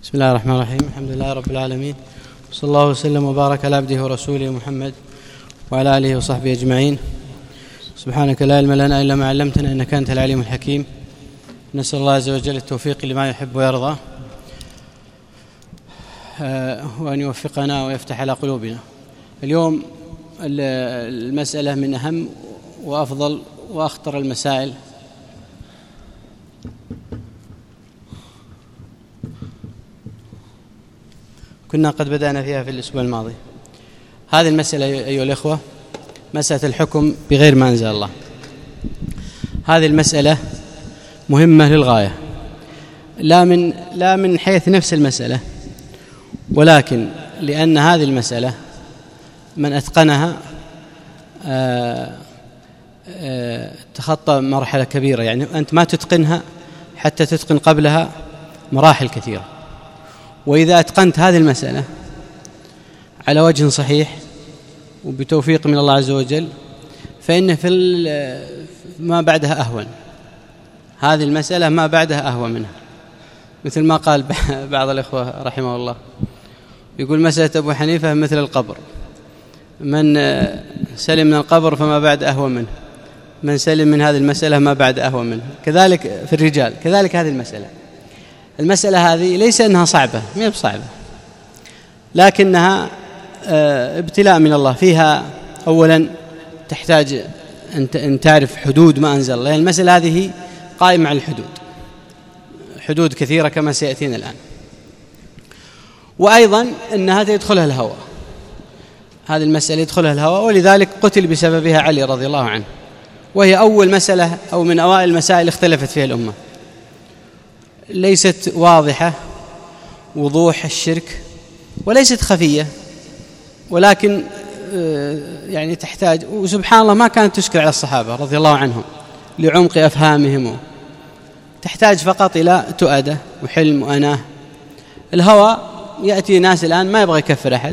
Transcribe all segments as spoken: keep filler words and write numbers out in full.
بسم الله الرحمن الرحيم. الحمد لله رب العالمين، صلى الله وسلم وبارك على عبده ورسوله محمد وعلى آله وصحبه أجمعين. سبحانك لا علم لنا إلا ما علمتنا إنك أنت العليم الحكيم. نسأل الله عز وجل التوفيق لما يحب ويرضى، وأن يوفقنا ويفتح على قلوبنا. اليوم المسألة من أهم وأفضل وأخطر المسائل، كنا قد بدأنا فيها في الأسبوع الماضي. هذه المسألة أيها الإخوة مسألة الحكم بغير ما أنزل الله. هذه المسألة مهمة للغاية، لا من لا من حيث نفس المسألة، ولكن لأن هذه المسألة من أتقنها آآ آآ تخطى مرحلة كبيرة. يعني أنت ما تتقنها حتى تتقن قبلها مراحل كثيرة. وإذا أتقنت هذه المسألة على وجه صحيح وبتوفيق من الله عز وجل فإن في ما بعدها أهون. هذه المسألة ما بعدها أهون منها، مثل ما قال بعض الإخوة رحمه الله، يقول مسألة أبو حنيفة مثل القبر، من سلم من القبر فما بعد أهون منه، من سلم من هذه المسألة ما بعد أهون منه. كذلك في الرجال، كذلك هذه المسألة المسألة هذه ليس أنها صعبة، ما هي بصعبة، لكنها ابتلاء من الله. فيها أولا تحتاج أن تعرف حدود ما أنزل الله. يعني المسألة هذه قائمة على الحدود، حدود كثيرة كما سيأتينا الآن. وأيضا أنها يدخلها الهوى، هذه المسألة يدخلها الهوى، ولذلك قتل بسببها علي رضي الله عنه، وهي أول مسألة أو من أوائل المسائل اختلفت فيها الأمة. ليست واضحة وضوح الشرك وليست خفية، ولكن يعني تحتاج، وسبحان الله ما كانت تشكل على الصحابة رضي الله عنهم لعمق أفهامهم، تحتاج فقط إلى تؤدة وحلم وأناه. الهوى يأتي ناس الآن ما يبغى يكفر أحد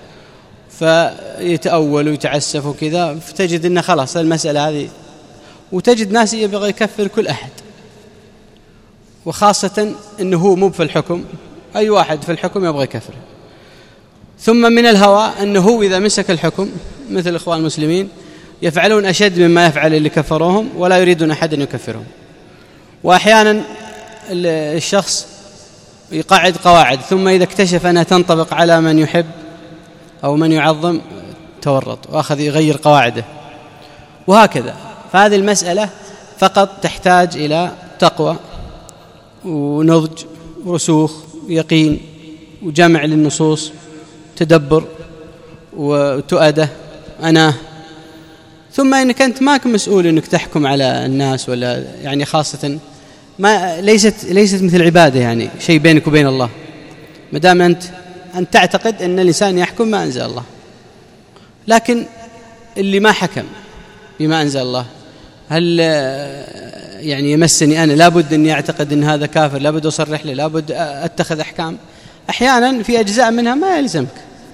فيتأول ويتعسف وكذا، فتجد أنه خلاص المسألة هذه، وتجد ناس يبغى يكفر كل أحد، وخاصة أنه هو مو في الحكم، أي واحد في الحكم يبغى يكفر. ثم من الهوى أنه هو إذا مسك الحكم مثل الإخوان المسلمين يفعلون أشد مما يفعل اللي كفروهم ولا يريدون أحد أن يكفرهم. وأحيانا الشخص يقعد قواعد ثم إذا اكتشف أنها تنطبق على من يحب أو من يعظم تورط وأخذ يغير قواعده، وهكذا. فهذه المسألة فقط تحتاج إلى تقوى ونضج ورسوخ ويقين وجمع للنصوص، تدبر وتؤدة أنا. ثم إنك أنت ماك مسؤول إنك تحكم على الناس، ولا يعني خاصة ما ليست ليست مثل عبادة، يعني شيء بينك وبين الله، ما دام أنت أن تعتقد أن الإنسان يحكم ما أنزل الله. لكن اللي ما حكم بما أنزل الله هل يعني يمسني أنا؟ لابد أن يعتقد أن هذا كافر، لابد أصرح له، لابد أتخذ أحكام. أحيانا في أجزاء منها ما يلزمك،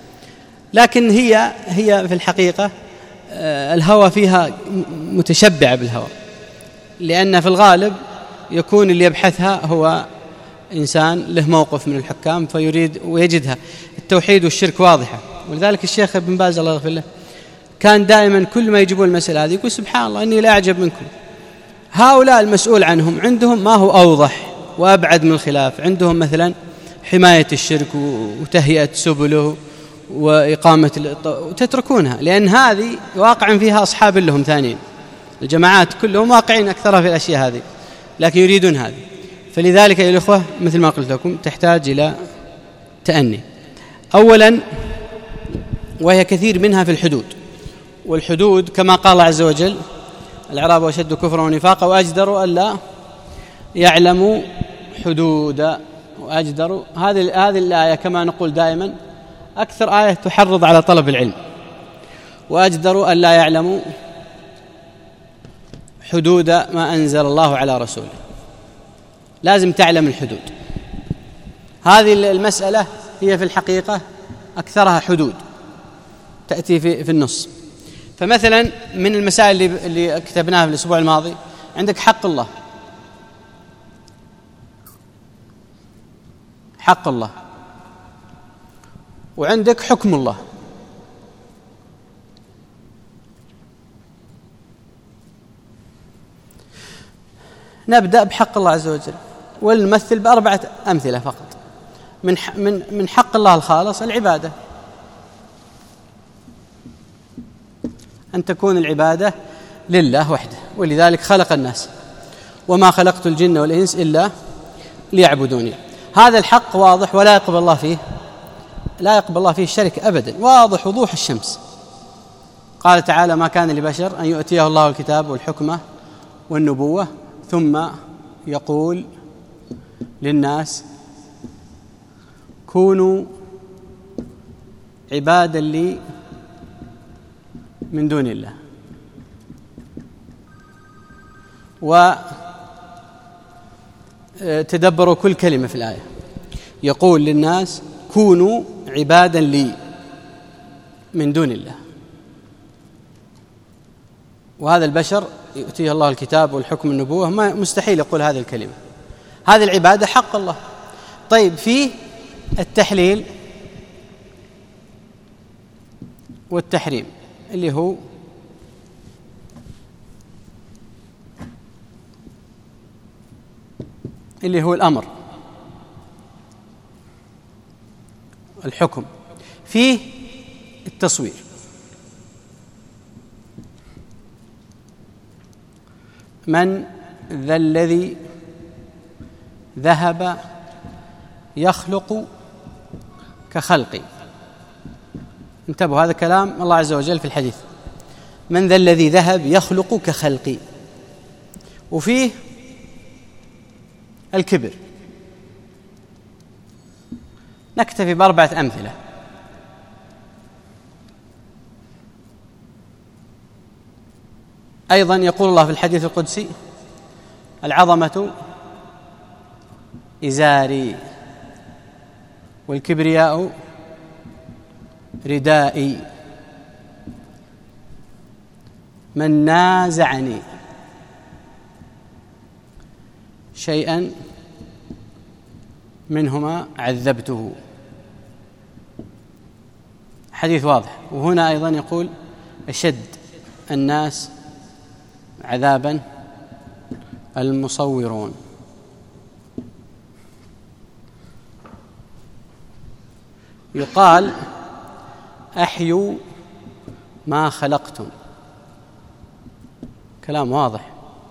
لكن هي هي في الحقيقة الهوى فيها متشبعة بالهوى، لأن في الغالب يكون اللي يبحثها هو إنسان له موقف من الحكام فيريد ويجدها. التوحيد والشرك واضحة، ولذلك الشيخ ابن باز الله يغفر له كان دائما كل ما يجيبون المسألة هذه يقول سبحان الله إني لا أعجب منكم، هؤلاء المسؤول عنهم عندهم ما هو أوضح وأبعد من الخلاف، عندهم مثلا حماية الشرك وتهيئة سبله وإقامة، وتتركونها لأن هذه واقع فيها أصحاب لهم ثانيين، الجماعات كلهم واقعين أكثرها في الأشياء هذه، لكن يريدون هذه. فلذلك يا الأخوة مثل ما قلت لكم تحتاج إلى تأني أولا، وهي كثير منها في الحدود. والحدود كما قال الله عز وجل الأعراب أشد كفرا ونفاقا وأجدروا ألا يعلموا حدودا. وأجدروا هذه هذه الآية كما نقول دائما أكثر آية تحرض على طلب العلم، وأجدروا ألا يعلموا حدود ما أنزل الله على رسوله. لازم تعلم الحدود. هذه المسألة هي في الحقيقة أكثرها حدود تأتي في في النص. فمثلا من المسائل اللي, اللي كتبناها في الأسبوع الماضي عندك حق الله. حق الله، وعندك حكم الله. نبدأ بحق الله عز وجل، ونمثل بأربعة أمثلة فقط. من من من حق الله الخالص العبادة، أن تكون العبادة لله وحده، ولذلك خلق الناس، وما خلقت الجن والإنس إلا ليعبدوني. هذا الحق واضح ولا يقبل الله فيه لا يقبل الله فيه الشرك أبدا، واضح وضوح الشمس. قال تعالى: ما كان لبشر أن يؤتيه الله الكتاب والحكمة والنبوة ثم يقول للناس كونوا عبادا لي من دون الله. وتدبروا كل كلمة في الآية، يقول للناس كونوا عبادا لي من دون الله. وهذا البشر يؤتيه الله الكتاب والحكم النبوة ما مستحيل يقول هذه الكلمة. هذه العبادة حق الله. طيب، فيه التحليل والتحريم اللي هو اللي هو الأمر، الحكم. فيه التصوير، من ذا الذي ذهب يخلق كخلقي. انتبهوا، هذا كلام الله عز وجل في الحديث، من ذا الذي ذهب يخلق كخلقي. وفيه الكبر. نكتفي بأربعة أمثلة. أيضا يقول الله في الحديث القدسي: العظمة إزاري والكبرياء ردائي، من نازعني شيئا منهما عذبته. حديث واضح. وهنا أيضا يقول: أشد الناس عذابا المصورون. يقال: أحيوا ما خلقتم. كلام واضح.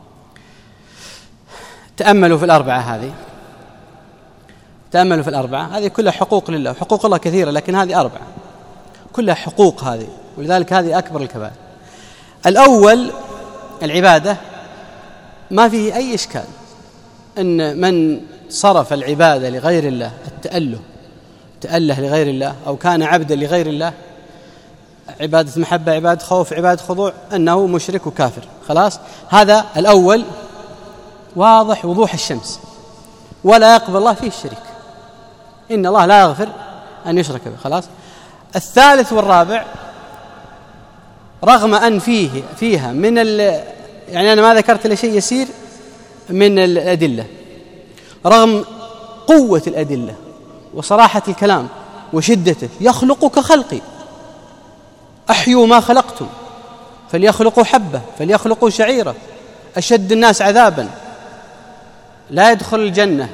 تأملوا في الأربعة هذه، تأملوا في الأربعة هذه كلها حقوق لله. حقوق الله كثيرة، لكن هذه أربعة كلها حقوق هذه، ولذلك هذه أكبر الكبائر. الأول العبادة، ما فيه أي إشكال أن من صرف العبادة لغير الله، التأله تأله لغير الله، أو كان عبدا لغير الله، عبادة محبة، عبادة خوف، عبادة خضوع، أنه مشرك وكافر. خلاص، هذا الأول واضح وضوح الشمس، ولا يقبل الله فيه الشرك. إن الله لا يغفر أن يشرك به. خلاص. الثالث والرابع، رغم أن فيه فيها من يعني أنا ما ذكرت إلا شيء يسير من الأدلة، رغم قوة الأدلة وصراحة الكلام وشدته، يخلق كخلقي. أحيوا ما خلقتم فليخلقوا حبة فليخلقوا شعيرة. أشد الناس عذابا لا يدخل الجنة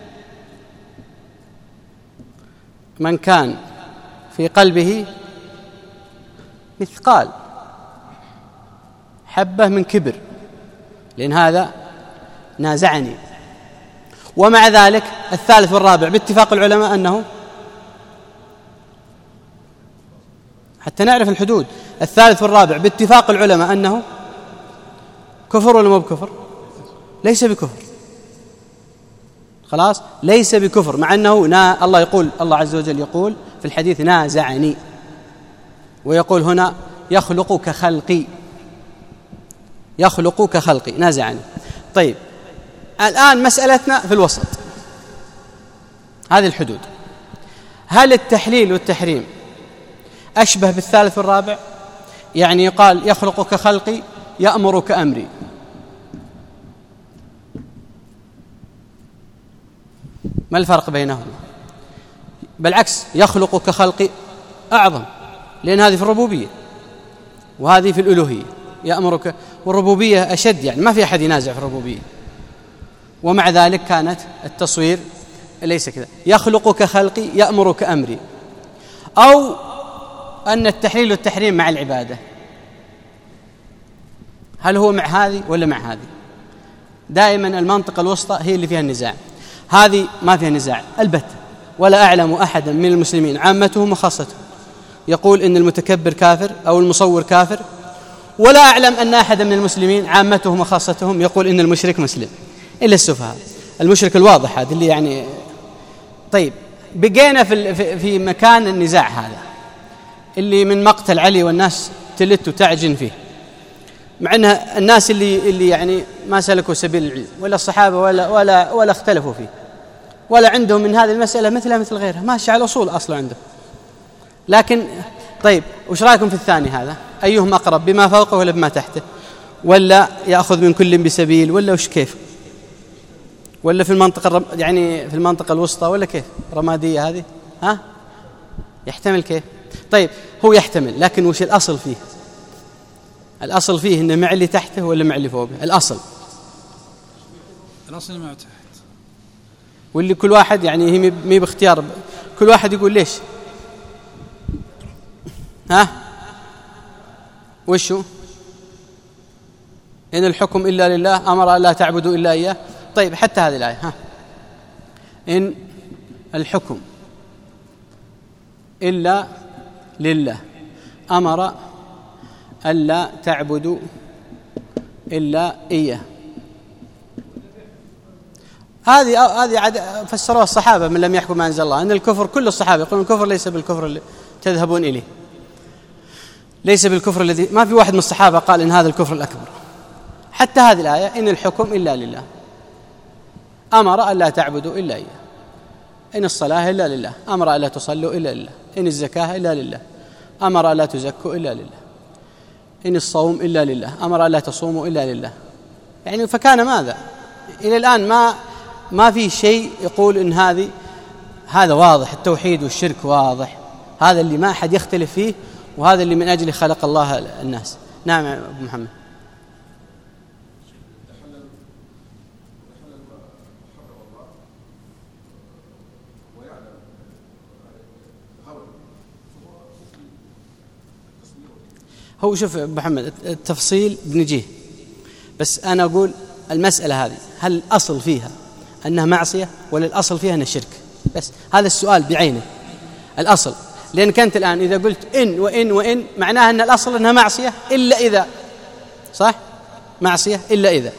من كان في قلبه مثقال حبة من كبر، لأن هذا نازعني. ومع ذلك الثالث والرابع باتفاق العلماء أنه، حتى نعرف الحدود، الثالث والرابع باتفاق العلماء أنه كفر ولا مو بكفر؟ ليس بكفر. خلاص، ليس بكفر، مع أنه نا الله يقول، الله عز وجل يقول في الحديث: نازعني. ويقول هنا: يخلق كخلقي، يخلق كخلقي، نازعني. طيب، الآن مسألتنا في الوسط، هذه الحدود. هل التحليل والتحريم أشبه بالثالث والرابع؟ يعني يقال: يخلق كخلقي، يأمر كأمري. ما الفرق بينهما؟ بالعكس يخلق كخلقي أعظم، لأن هذه في الربوبية وهذه في الألوهية. يأمرك، والربوبية أشد، يعني ما في أحد ينازع في الربوبية، ومع ذلك كانت التصوير ليس كذا. يخلق كخلقي يأمر كأمري، أو أن التحليل والتحريم مع العبادة، هل هو مع هذه ولا مع هذه؟ دائما المنطقة الوسطى هي اللي فيها النزاع، هذه ما فيها نزاع البتة. ولا أعلم أحدا من المسلمين عامتهم وخاصتهم يقول إن المتكبر كافر أو المصور كافر، ولا أعلم أن أحدا من المسلمين عامتهم وخاصتهم يقول إن المشرك مسلم، إلا السفهاء. المشرك الواضح هذا اللي يعني. طيب بقينا في في مكان النزاع هذا اللي من مقتل علي والناس تلت وتعجن فيه، مع أن الناس اللي اللي يعني ما سلكوا سبيل العلم ولا الصحابة ولا ولا ولا اختلفوا فيه، ولا عندهم من هذه المسألة مثلها مثل غيرها، ماشي على الأصول أصلا عندهم. لكن طيب وش رأيكم في الثاني هذا؟ أيهم أقرب، بما فوقه ولا بما تحته؟ ولا يأخذ من كل بسبيل، ولا وش كيف؟ ولا في المنطقة الرم... يعني في المنطقة الوسطى، ولا كيف؟ رمادية هذه، ها؟ يحتمل كيف؟ طيب هو يحتمل، لكن وش الأصل فيه؟ الأصل فيه إنه مع اللي تحته ولا مع اللي فوقه؟ الأصل الأصل مع تحت، واللي كل واحد يعني هي مي باختيار، كل واحد يقول ليش؟ ها؟ وشو؟ إن الحكم إلا لله أمر ألا تعبدوا إلا إياه. طيب حتى هذه الآية، ها؟ إن الحكم إلا لله أمر ألا تعبدوا إلا إياه. هذه هذه فسروها الصحابة من لم يحكم ما أنزل الله، أن الكفر، كل الصحابة يقولون الكفر ليس بالكفر اللي تذهبون إليه، ليس بالكفر الذي، ما في واحد من الصحابة قال إن هذا الكفر الأكبر. حتى هذه الآية إن الحكم إلا لله أمر ألا تعبدوا إلا إياه، إن الصلاة إلا لله أمر ألا تصلوا إلا لله، إن الزكاة إلا لله أمر ألا تزكوا إلا لله، إن الصوم إلا لله أمر ألا تصوموا إلا لله. يعني فكان ماذا؟ إلى الآن ما ما في شيء يقول إن هذه، هذا واضح، التوحيد والشرك واضح، هذا اللي ما أحد يختلف فيه، وهذا اللي من أجله خلق الله الناس. نعم يا أبو محمد. هو شوف أبو محمد التفصيل بنجيه، بس أنا أقول المسألة هذه هل الأصل فيها أنها معصية ولا الأصل فيها أنها شرك؟ بس هذا السؤال بعينه الأصل، لأن كنت الآن إذا قلت إن وإن وإن معناها أن الأصل أنها معصية إلا إذا، صح؟ معصية إلا إذا.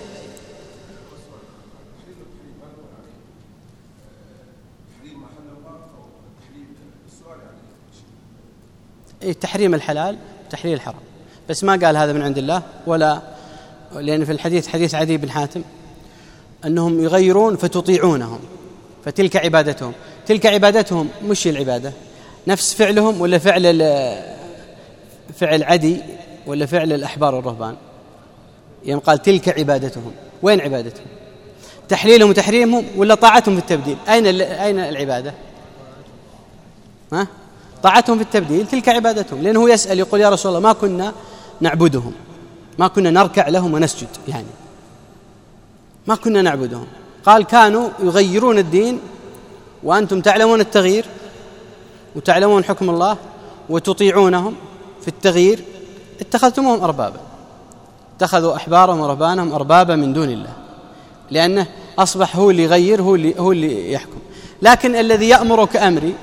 إيه تحريم الحلال تحليل الحرام، بس ما قال هذا من عند الله، ولا لأن في الحديث حديث عدي بن حاتم أنهم يغيرون فتطيعونهم، فتلك عبادتهم. تلك عبادتهم مش العبادة نفس فعلهم، ولا فعل فعل عدي، ولا فعل الأحبار والرهبان؟ يعني قال تلك عبادتهم، وين عبادتهم؟ تحليلهم وتحريمهم ولا طاعتهم في التبديل؟ أين أين العبادة؟ ها؟ طاعتهم في التبديل تلك عبادتهم، لأنه يسأل يقول يا رسول الله ما كنا نعبدهم، ما كنا نركع لهم ونسجد، يعني ما كنا نعبدهم. قال كانوا يغيرون الدين وأنتم تعلمون التغيير وتعلمون حكم الله وتطيعونهم في التغيير، اتخذتموهم أربابا، اتخذوا أحبارهم ورهبانهم أربابا من دون الله، لأنه أصبح هو اللي يغير، هو اللي, هو اللي يحكم. لكن الذي يأمر كأمري،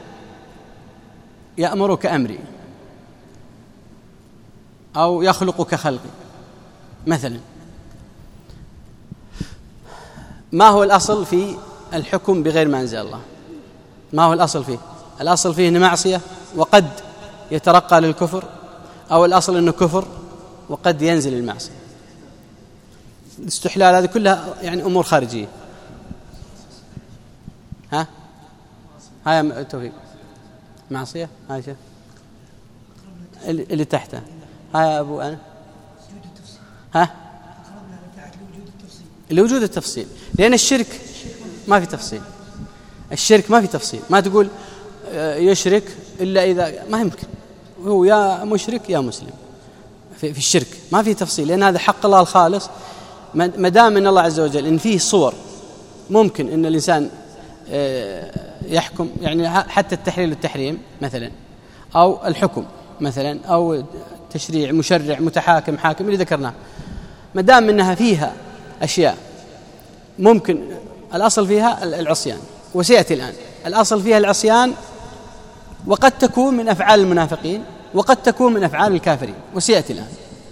يأمر كأمري أو يخلق كخلقي مثلا، ما هو الأصل في الحكم بغير ما أنزل الله؟ ما هو الأصل فيه؟ الأصل فيه أنه معصية وقد يترقى للكفر، أو الأصل أنه كفر وقد ينزل المعصية؟ الاستحلال هذه كلها يعني أمور خارجية. ها هاي التوفيق معصية، هاي شيء اللي تحتها، هاي أبو أنا ها لوجود التفصيل، لأن الشرك ما في تفصيل، الشرك ما في تفصيل. ما تقول يشرك إلا إذا ما يمكن، هو يا مشرك يا مسلم في, في الشرك، ما في تفصيل، لأن هذا حق الله الخالص. ما دام أن الله عز وجل إن فيه صور ممكن أن الإنسان يحكم، يعني حتى التحليل والتحريم مثلا، أو الحكم مثلا، أو تشريع مشرع متحاكم حاكم اللي ذكرناه، ما دام أنها فيها أشياء ممكن الأصل فيها العصيان، وسيأتي الآن الأصل فيها العصيان، وقد تكون من أفعال المنافقين وقد تكون من أفعال الكافرين، وسيأتي الآن.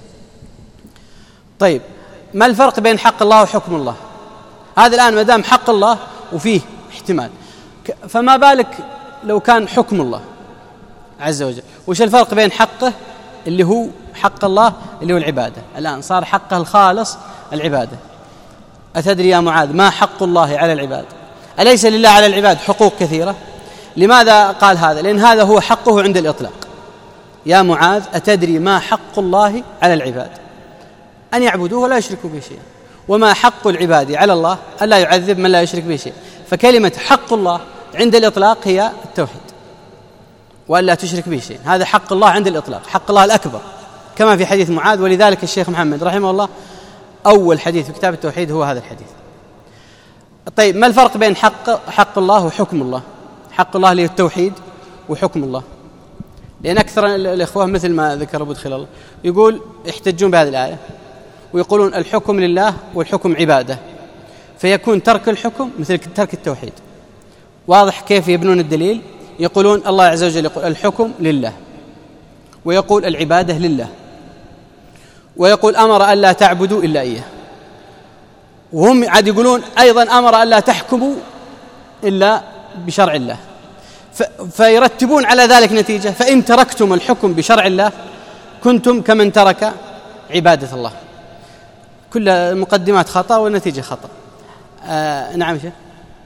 طيب ما الفرق بين حق الله وحكم الله؟ هذا الآن ما دام حق الله وفيه احتمال، فما بالك لو كان حكم الله عز وجل؟ وش الفرق بين حقه اللي هو حق الله اللي هو العبادة؟ الآن صار حقه الخالص العبادة. أتدري يا معاذ ما حق الله على العباد؟ أليس لله على العباد حقوق كثيرة؟ لماذا قال هذا؟ لأن هذا هو حقه عند الإطلاق. يا معاذ أتدري ما حق الله على العباد؟ أن يعبدوه ولا يشركوا به شيئا. وما حق العباد على الله ألا يعذب من لا يشرك به شيئا. فكلمة حق الله عند الإطلاق هي التوحيد وألا تشرك به شيئا، هذا حق الله عند الإطلاق، حق الله الأكبر كما في حديث معاذ. ولذلك الشيخ محمد رحمه الله أول حديث في كتاب التوحيد هو هذا الحديث. طيب ما الفرق بين حق حق الله وحكم الله؟ حق الله اللي هو التوحيد، وحكم الله، لأن أكثر الإخوة مثل ما ذكر أبو دخل الله يقول يحتجون بهذه الآية ويقولون الحكم لله والحكم عبادة، فيكون ترك الحكم مثل ترك التوحيد. واضح كيف يبنون الدليل؟ يقولون الله عز وجل يقول الحكم لله، ويقول العبادة لله، ويقول أمر ألا تعبدوا إلا إياه، وهم عاد يقولون أيضا أمر ألا تحكموا إلا بشرع الله، فيرتبون على ذلك نتيجة: فإن تركتم الحكم بشرع الله كنتم كمن ترك عبادة الله. كل المقدمات خطأ والنتيجة خطأ. آه نعم شيخ.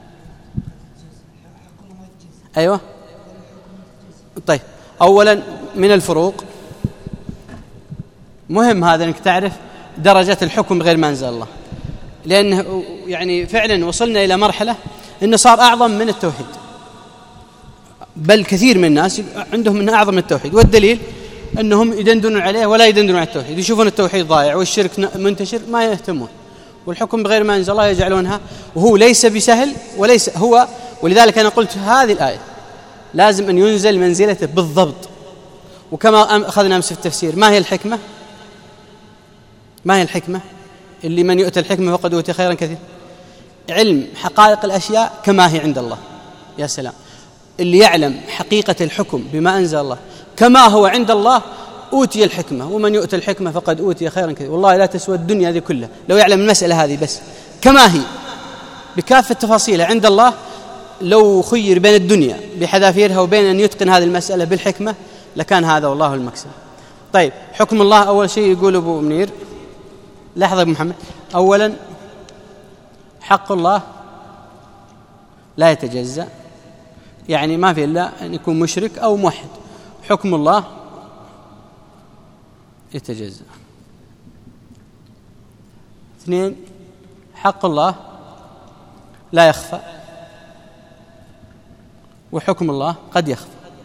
أيوة. طيب أولا من الفروق مهم هذا أنك تعرف درجة الحكم غير ما أنزل الله، لأنه يعني فعلا وصلنا إلى مرحلة أنه صار أعظم من التوحيد، بل كثير من الناس عندهم من أعظم التوحيد، والدليل أنهم يدندنون عليه ولا يدندنون على التوحيد، يشوفون التوحيد ضايع والشرك منتشر ما يهتمون، والحكم بغير ما أنزل الله يجعلونها، وهو ليس بسهل وليس هو. ولذلك أنا قلت هذه الآية لازم أن ينزل منزلته بالضبط. وكما أخذنا أمس في التفسير، ما هي الحكمة؟ ما هي الحكمة اللي من يؤتى الحكمة فقد أوتي خيرا كثيرا؟ علم حقائق الأشياء كما هي عند الله. يا سلام، اللي يعلم حقيقة الحكم بما أنزل الله كما هو عند الله أوتي الحكمة، ومن يؤتى الحكمة فقد أوتي خيرا كثيرا. والله لا تسوى الدنيا هذه كلها لو يعلم المسألة هذه بس كما هي بكافة تفاصيلها عند الله، لو خير بين الدنيا بحذافيرها وبين أن يتقن هذه المسألة بالحكمة لكان هذا والله المكسب. طيب حكم الله أول شيء يقول أبو منير، لحظة أبو محمد، أولا حق الله لا يتجزأ، يعني ما في إلا أن يكون مشرك أو موحد. حكم الله يتجزأ. اثنين، حق الله لا يخفى، وحكم الله قد يخفى.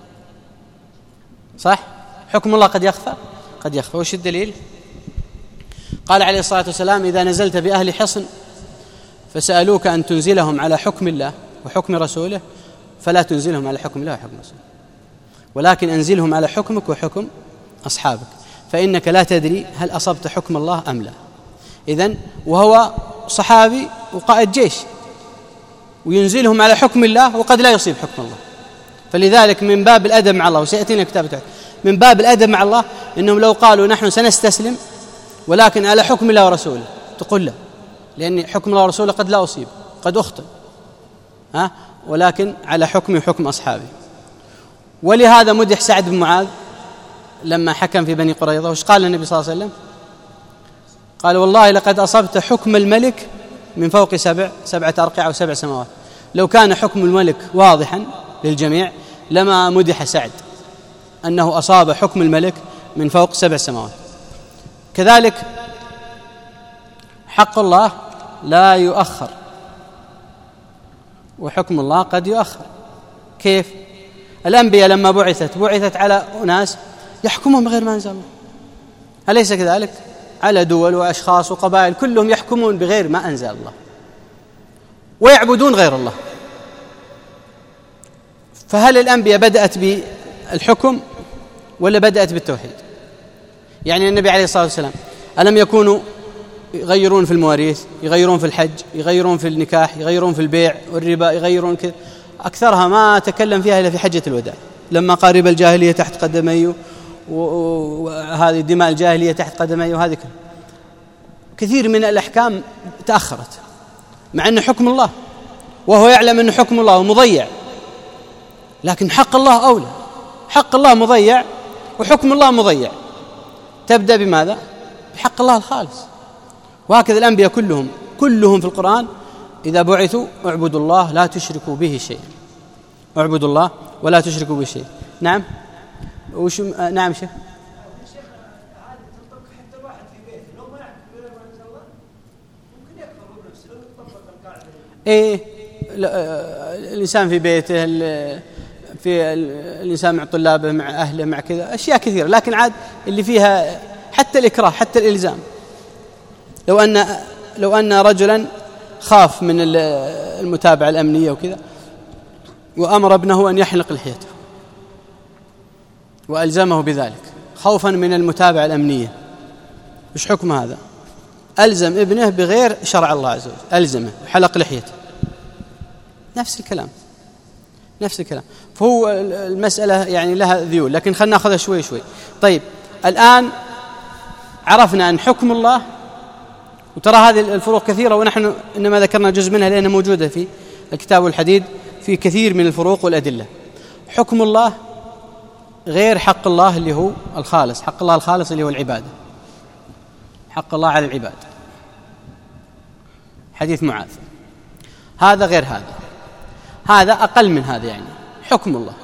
صح؟ حكم الله قد يخفى قد يخفى. وش الدليل؟ قال عليه الصلاة والسلام: إذا نزلت بأهل حصن فسألوك أن تنزلهم على حكم الله وحكم رسوله فلا تنزلهم على حكم الله وحكم رسوله، ولكن أنزلهم على حكمك وحكم أصحابك، فإنك لا تدري هل أصبت حكم الله أم لا. إذن وهو صحابي وقائد جيش، وينزلهم على حكم الله وقد لا يصيب حكم الله. فلذلك من باب الأدب مع الله، وسيأتينا كتابة من باب الأدب مع الله إنهم لو قالوا نحن سنستسلم ولكن على حكم الله ورسوله، تقول لا، لأن حكم الله ورسوله قد لا أصيب، قد أخطئ، ها، ولكن على حكمي وحكم أصحابي. ولهذا مدح سعد بن معاذ لما حكم في بني قريظة، وش قال النبي صلى الله عليه وسلم؟ قال: والله لقد أصبت حكم الملك من فوق سبع سبعة أرقعة أو سبع سماوات. لو كان حكم الملك واضحا للجميع لما مدح سعد أنه أصاب حكم الملك من فوق سبع سماوات. كذلك حق الله لا يؤخر، وحكم الله قد يؤخر. كيف؟ الأنبياء لما بعثت بعثت على أناس يحكمون بغير ما أنزل الله، أليس كذلك؟ على دول وأشخاص وقبائل كلهم يحكمون بغير ما أنزل الله ويعبدون غير الله. فهل الأنبياء بدأت بالحكم ولا بدأت بالتوحيد؟ يعني النبي عليه الصلاة والسلام ألم يكونوا يغيرون في المواريث، يغيرون في الحج، يغيرون في النكاح، يغيرون في البيع والربا، يغيرون كذا، أكثرها ما تكلم فيها إلا في حجة الوداع لما قال ربا الجاهلية تحت قدمي وهذه دماء الجاهلية تحت قدمي، وهذه كله. كثير من الأحكام تأخرت مع أنه حكم الله وهو يعلم أنه حكم الله مضيع، لكن حق الله أولى، حق الله مضيع وحكم الله مضيع. تبدأ بماذا؟ بحق الله الخالص. وهكذا الأنبياء كلهم كلهم في القرآن إذا بعثوا اعبدوا الله لا تشركوا به شيء، اعبدوا الله ولا تشركوا به شيء. نعم وش نعم شيخ إيه الإنسان في بيته، في الإنسان مع طلابه، مع أهله، مع كذا أشياء كثيرة، لكن عاد اللي فيها حتى الإكراه حتى الإلزام. لو أن لو أن رجلا خاف من المتابعة الأمنية وكذا وأمر ابنه أن يحلق لحيته وألزمه بذلك خوفا من المتابعة الأمنية، وش حكم هذا؟ ألزم ابنه بغير شرع الله عز وجل، ألزمه حلق لحيته، نفس الكلام نفس الكلام. فهو المسألة يعني لها ذيول، لكن خلنا نأخذها شوي شوي. طيب الآن عرفنا أن حكم الله، وترى هذه الفروق كثيرة ونحن إنما ذكرنا جزء منها لأنها موجودة في الكتاب والحديد في كثير من الفروق والأدلة. حكم الله غير حق الله اللي هو الخالص، حق الله الخالص اللي هو العبادة، حق الله على العباد، حديث معاذ، هذا غير هذا، هذا أقل من هذا، يعني حكم الله،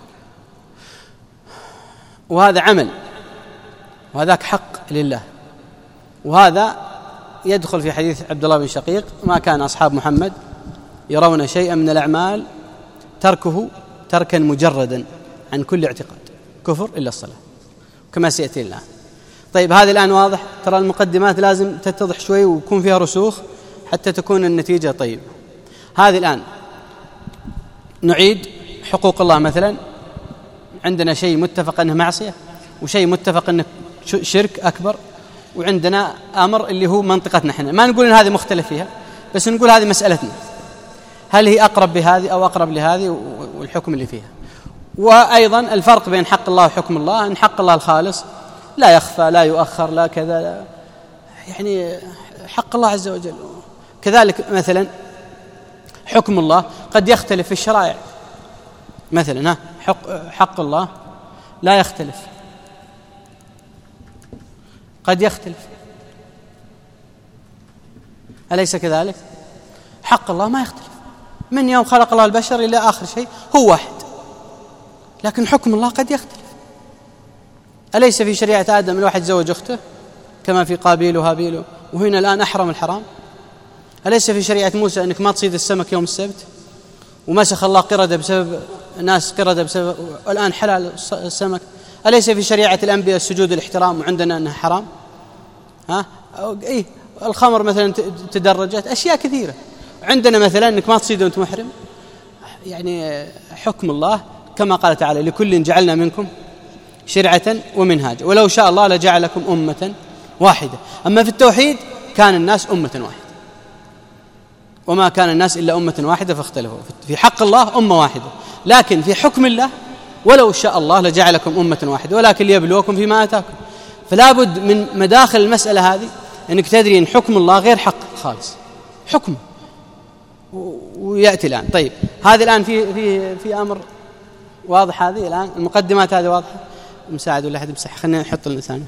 وهذا عمل، وهذاك حق لله. وهذا يدخل في حديث عبد الله بن شقيق ما كان أصحاب محمد يرون شيئا من الأعمال تركه تركا مجردا عن كل اعتقاد كفر إلا الصلاة، كما سيأتي الآن. طيب هذا الآن واضح، ترى المقدمات لازم تتضح شوي ويكون فيها رسوخ حتى تكون النتيجة طيبة. هذه الآن نعيد حقوق الله، مثلا عندنا شيء متفق أنه معصية وشيء متفق أنه شرك أكبر، وعندنا أمر اللي هو منطقتنا احنا، ما نقول أن هذه مختلف فيها، بس نقول هذه مسألتنا، هل هي أقرب بهذه أو أقرب لهذه والحكم اللي فيها. وأيضا الفرق بين حق الله وحكم الله أن حق الله الخالص لا يخفى لا يؤخر لا كذا لا، يعني حق الله عز وجل. كذلك مثلا حكم الله قد يختلف في الشرائع، مثلا ها حق, حق الله لا يختلف، قد يختلف، أليس كذلك؟ حق الله ما يختلف من يوم خلق الله البشر إلى آخر شيء هو واحد، لكن حكم الله قد يختلف. أليس في شريعة آدم الواحد زوج أخته كما في قابيل وهابيل، وهنا الآن أحرم الحرام؟ أليس في شريعة موسى أنك ما تصيد السمك يوم السبت، ومسخ الله قردة بسبب ناس قردة بسبب الآن حلال السمك؟ أليس في شريعة الأنبياء السجود الاحترام وعندنا أنها حرام؟ ها إيه الخمر مثلا تدرجت، أشياء كثيرة عندنا مثلا أنك ما تصيد وأنت محرم. يعني حكم الله كما قال تعالى لكل جعلنا منكم شرعة ومنهاجا ولو شاء الله لجعلكم أمة واحدة. أما في التوحيد كان الناس أمة واحدة، وما كان الناس إلا أمة واحدة فاختلفوا. في حق الله أمة واحدة، لكن في حكم الله ولو شاء الله لجعلكم أمة واحدة ولكن ليبلوكم فيما آتاكم. فلا بد من مداخل المسألة هذه أنك تدري أن حكم الله غير حق خالص، حكم ويأتي الآن. طيب هذه الآن في في في أمر واضح، هذه الآن المقدمات هذه واضحة. مساعد ولا أحد مسح، خلينا نحط اللسان.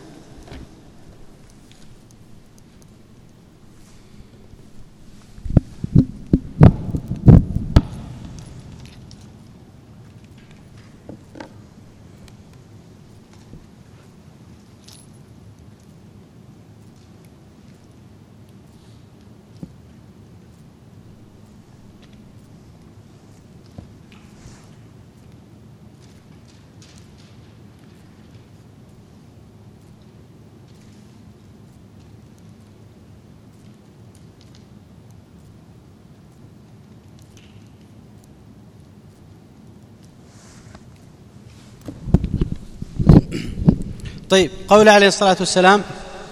طيب، قول عليه الصلاة والسلام: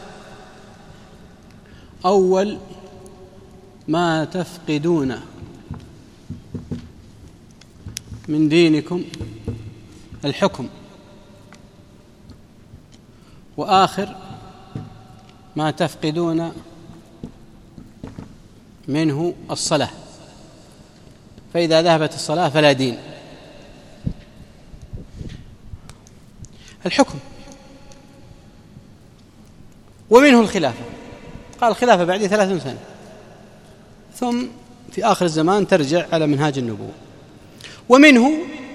أول ما تفقدون من دينكم الحكم، وآخر ما تفقدون منه الصلاة، فإذا ذهبت الصلاة فلا دين. الحكم ومنه الخلافة. قال الخلافة بعد ثلاثون سنة، ثم في آخر الزمان ترجع على منهاج النبوة. ومنه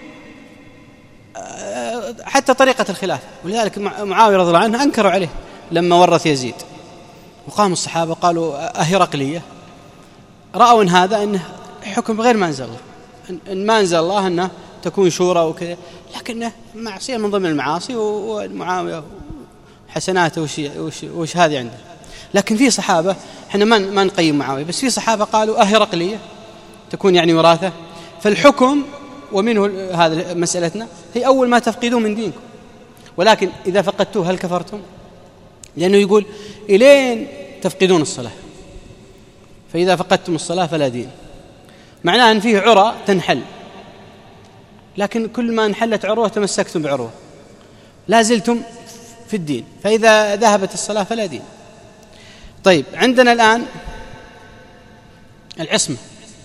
حتى طريقة الخلافة، ولذلك معاوية رضي الله عنه أنكروا عليه لما ورث يزيد، وقام الصحابة قالوا: أهرقلية، رأوا إن هذا إنه حكم غير ما أنزل الله، إن ما أنزل الله أنه تكون شورى وكذا، لكنه معصية من ضمن المعاصي، ومعاوية حسناته وش, وش, وش هذه عنده. لكن في صحابة، احنا ما ما نقيم معاوية، بس في صحابة قالوا أهرقلية تكون يعني وراثة. فالحكم ومنه هذا مسألتنا هي أول ما تفقدون من دينكم، ولكن إذا فقدتوه هل كفرتم؟ لأنه يقول إلين تفقدون الصلاة، فإذا فقدتم الصلاة فلا دين. معناه أن فيه عرى تنحل، لكن كل ما انحلت عروة تمسكتم بعروة، لا زلتم في الدين، فإذا ذهبت الصلاة فلا دين. طيب، عندنا الآن العصمة.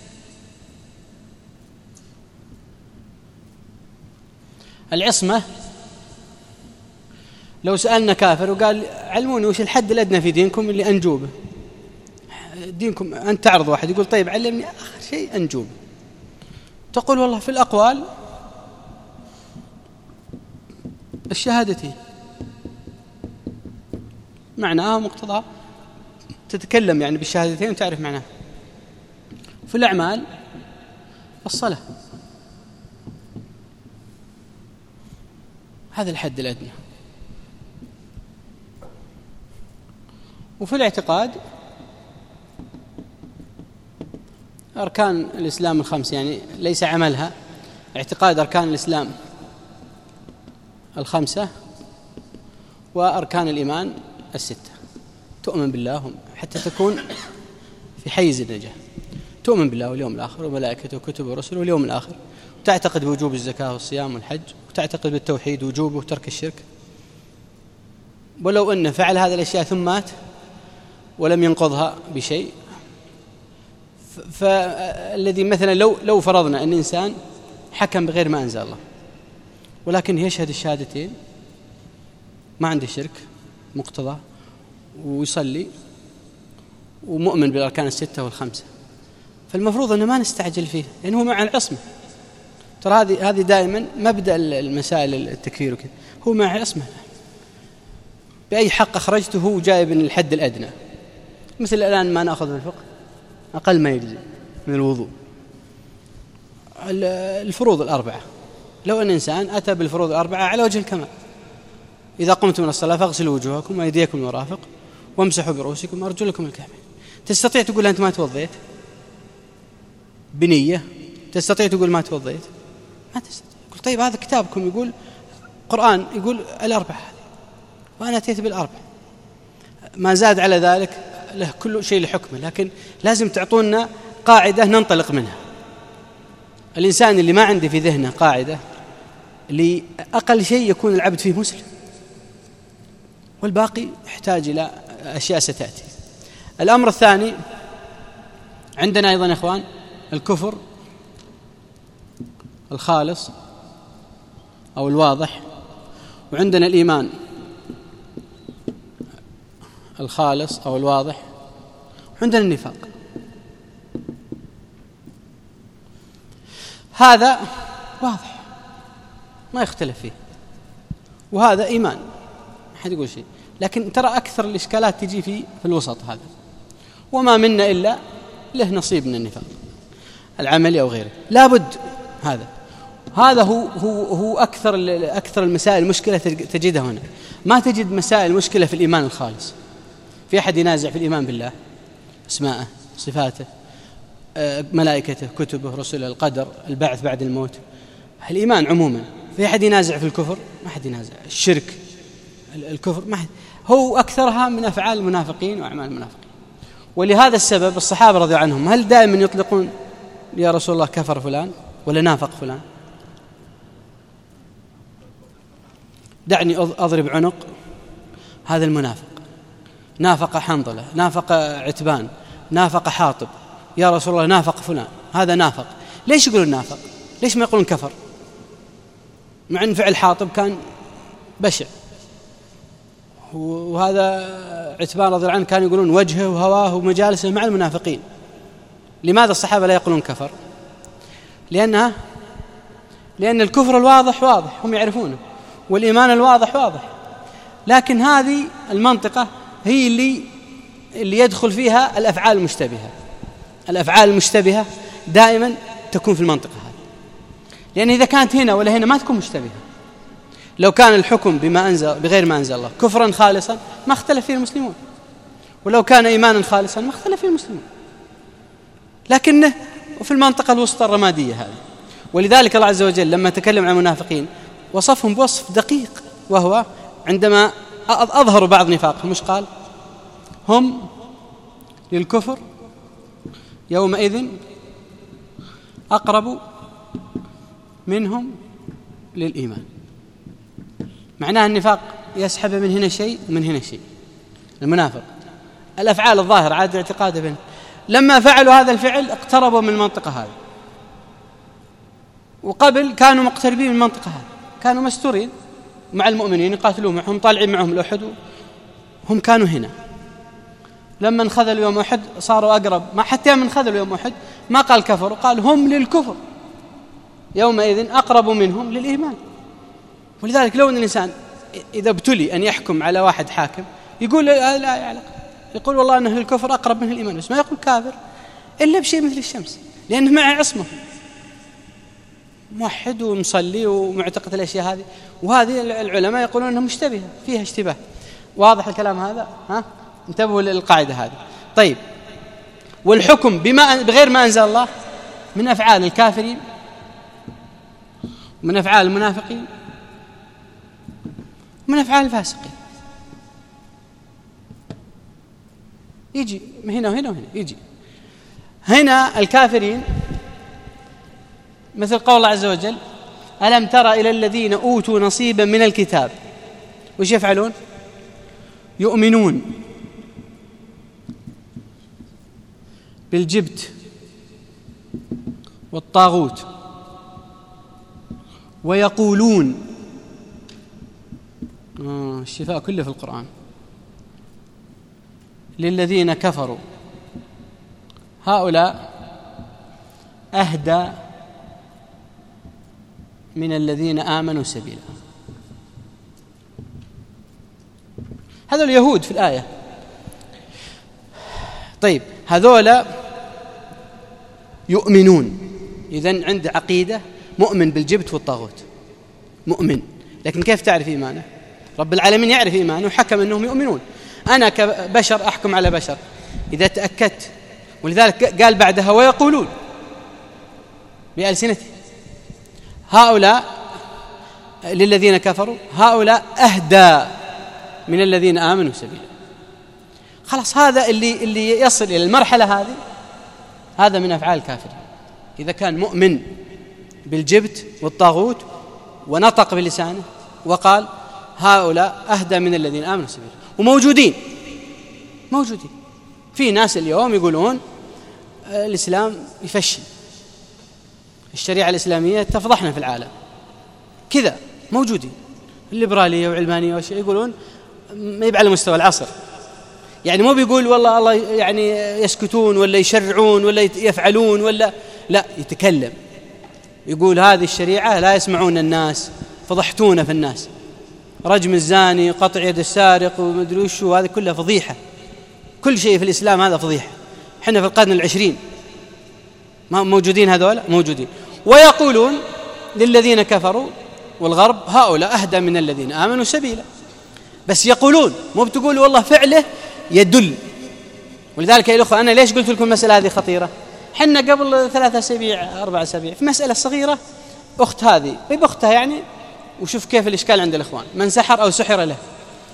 العصمة لو سألنا كافر وقال: علموني وش الحد الأدنى في دينكم اللي أنجوبه، دينكم أن تعرض واحد يقول: طيب علمني آخر شيء أنجوبه، تقول: والله في الأقوال الشهادتين، معناها مقتضى تتكلم يعني بالشهادتين وتعرف معناها. في الأعمال الصلاة، هذا الحد الأدنى. وفي الاعتقاد أركان الإسلام الخمس، يعني ليس عملها، اعتقاد أركان الإسلام الخمسة وأركان الإيمان الستة. تؤمن بالله حتى تكون في حيز النجاة، تؤمن بالله واليوم الآخر وملائكته وكتبه ورسله واليوم الآخر، وتعتقد بوجوب الزكاة والصيام والحج، وتعتقد بالتوحيد وجوبه وترك الشرك. ولو أنه فعل هذه الأشياء ثم مات ولم ينقضها بشيء، فالذي مثلا لو لو فرضنا أن إنسان حكم بغير ما أنزل الله، ولكن يشهد الشهادتين، ما عنده شرك مقتضى، ويصلي ومؤمن بالأركان الستة والخمسة، فالمفروض أنه ما نستعجل فيه، لأنه هو مع العصمة. ترى هذه هذه دائما مبدأ المسائل التكفير وكذا، هو مع العصمة، بأي حق أخرجته هو جايب من الحد الأدنى. مثل الآن ما نأخذ بالفقه أقل ما يجزي من الوضوء الفروض الأربعة، لو أن إنسان أتى بالفروض الأربعة على وجه الكمال: إذا قمتم من الصلاة فاغسلوا وجوهكم وأيديكم المرافق وامسحوا برؤوسكم وأرجلكم الكعبين. تستطيع تقول أنت ما توضيت بنية؟ تستطيع تقول ما توضيت؟ ما تستطيع. يقول: طيب هذا كتابكم يقول، قرآن يقول الأربعة هذه، وأنا أتيت بالأربعة، ما زاد على ذلك له كل شيء لحكمه، لكن لازم تعطونا قاعدة ننطلق منها. الإنسان اللي ما عنده في ذهنه قاعدة، اللي أقل شيء يكون العبد فيه مسلم، والباقي يحتاج إلى أشياء ستأتي. الأمر الثاني عندنا أيضا يا إخوان الكفر الخالص أو الواضح، وعندنا الإيمان الخالص أو الواضح، وعندنا النفاق. هذا واضح ما يختلف فيه، وهذا إيمان ما حد يقول شيء، لكن ترى أكثر الإشكالات تجي في في الوسط هذا، وما منا إلا له نصيب من النفاق العملي أو غيره. لابد هذا هذا هو هو هو أكثر أكثر المسائل مشكلة تجدها هنا. ما تجد مسائل مشكلة في الإيمان الخالص. في أحد ينازع في الإيمان بالله، أسماءه، صفاته، ملائكته، كتبه، رسله، القدر، البعث بعد الموت، الإيمان عموما. في أحد ينازع في الكفر؟ ما أحد ينازع. الشرك الكفر ما هو أكثرها من أفعال المنافقين وأعمال المنافقين. ولهذا السبب الصحابة رضي عنهم هل دائما يطلقون يا رسول الله كفر فلان ولا نافق فلان؟ دعني أضرب عنق هذا المنافق، نافق حنظلة، نافق عتبان، نافق حاطب، يا رسول الله نافق فلان، هذا نافق. ليش يقولون نافق؟ ليش ما يقولون كفر؟ مع أن فعل حاطب كان بشع، وهذا عتبان رضي الله عنه كانوا يقولون وجهه وهواه ومجالسه مع المنافقين. لماذا الصحابة لا يقولون كفر؟ لأنها لأن الكفر الواضح واضح هم يعرفونه، والإيمان الواضح واضح، لكن هذه المنطقة هي اللي اللي يدخل فيها الأفعال المشتبهة. الأفعال المشتبهة دائما تكون في المنطقة هذه، لأن إذا كانت هنا ولا هنا ما تكون مشتبهة. لو كان الحكم بما أنزل بغير ما أنزل الله كفرا خالصا ما اختلف فيه المسلمون، ولو كان إيمانا خالصا ما اختلف فيه المسلمون، لكنه في المنطقة الوسطى الرمادية هذه. ولذلك الله عز وجل لما تكلم عن المنافقين وصفهم بوصف دقيق، وهو عندما أظهروا بعض نفاقهم مش قال؟ هم للكفر يومئذ أقرب منهم للإيمان. معناه النفاق يسحب من هنا شيء ومن هنا شيء. المنافق الأفعال الظاهرة عاد اعتقاده بهم، لما فعلوا هذا الفعل اقتربوا من المنطقة هذه، وقبل كانوا مقتربين من المنطقة هذه، كانوا مستورين مع المؤمنين يقاتلون معهم، طالعين معهم الأحد، هم كانوا هنا. لما انخذلوا يوم أحد صاروا أقرب، ما حتى من انخذلوا يوم أحد ما قال كفر، وقال هم للكفر يومئذ أقرب منهم للإيمان. ولذلك لو أن الإنسان إذا ابتلي أن يحكم على واحد حاكم يقول لا يعلق، يقول والله أنه للكفر أقرب منه الإيمان، بس ما يقول كافر إلا بشيء مثل الشمس، لأنه معه عصمه، موحد ومصلي ومعتقد الأشياء هذه. وهذه العلماء يقولون أنها مشتبهة فيها اشتباه. واضح الكلام هذا؟ ها انتبهوا للقاعدة هذه. طيب، والحكم بما بغير ما أنزل الله من أفعال الكافرين من أفعال المنافقين من أفعال الفاسقين. يجي هنا وهنا وهنا، يجي هنا الكافرين مثل قول الله عز وجل ألم تر إلى الذين أوتوا نصيبا من الكتاب وش يفعلون؟ يؤمنون بالجبت والطاغوت ويقولون آه الشفاء كله في القرآن للذين كفروا هؤلاء أهدى من الذين آمنوا سبيلا. هذا اليهود في الآية. طيب، هذولا يؤمنون، إذن عند عقيدة مؤمن بالجبت والطاغوت، مؤمن، لكن كيف تعرف إيمانه؟ رب العالمين يعرف إيمانه وحكم أنهم يؤمنون. أنا كبشر أحكم على بشر إذا تأكدت، ولذلك قال بعدها ويقولون بألسنته هؤلاء للذين كفروا هؤلاء أهدى من الذين آمنوا سبيلا. خلاص، هذا اللي اللي يصل إلى المرحلة هذه هذا من أفعال الكافرين. إذا كان مؤمن بالجبت والطاغوت ونطق بلسانه وقال هؤلاء أهدى من الذين آمنوا سبيلا. وموجودين موجودين في ناس اليوم يقولون الإسلام يفشل، الشريعة الإسلامية تفضحنا في العالم كذا، موجودين الليبرالية وعلمانية وشيء يقولون ما يبقى على مستوى العصر. يعني مو بيقول والله الله يعني يسكتون ولا يشرعون ولا يفعلون ولا لا، يتكلم يقول هذه الشريعة لا يسمعون الناس، فضحتونا في الناس، رجم الزاني، قطع يد السارق ومدري وش، وهذه كلها فضيحة. كل شيء في الإسلام هذا فضيحة. احنا في القرن العشرين ما موجودين هذول، موجودين. ويقولون للذين كفروا والغرب هؤلاء أهدى من الذين آمنوا سبيلا. بس يقولون، مو بتقول والله فعله يدل. ولذلك يا الأخوة أنا ليش قلت لكم المسألة هذه خطيرة؟ حنا قبل ثلاثة أسابيع أربع أسابيع في مسألة صغيرة، أخت هذه بأختها يعني، وشوف كيف الإشكال عند الإخوان، من سحر أو سحر له.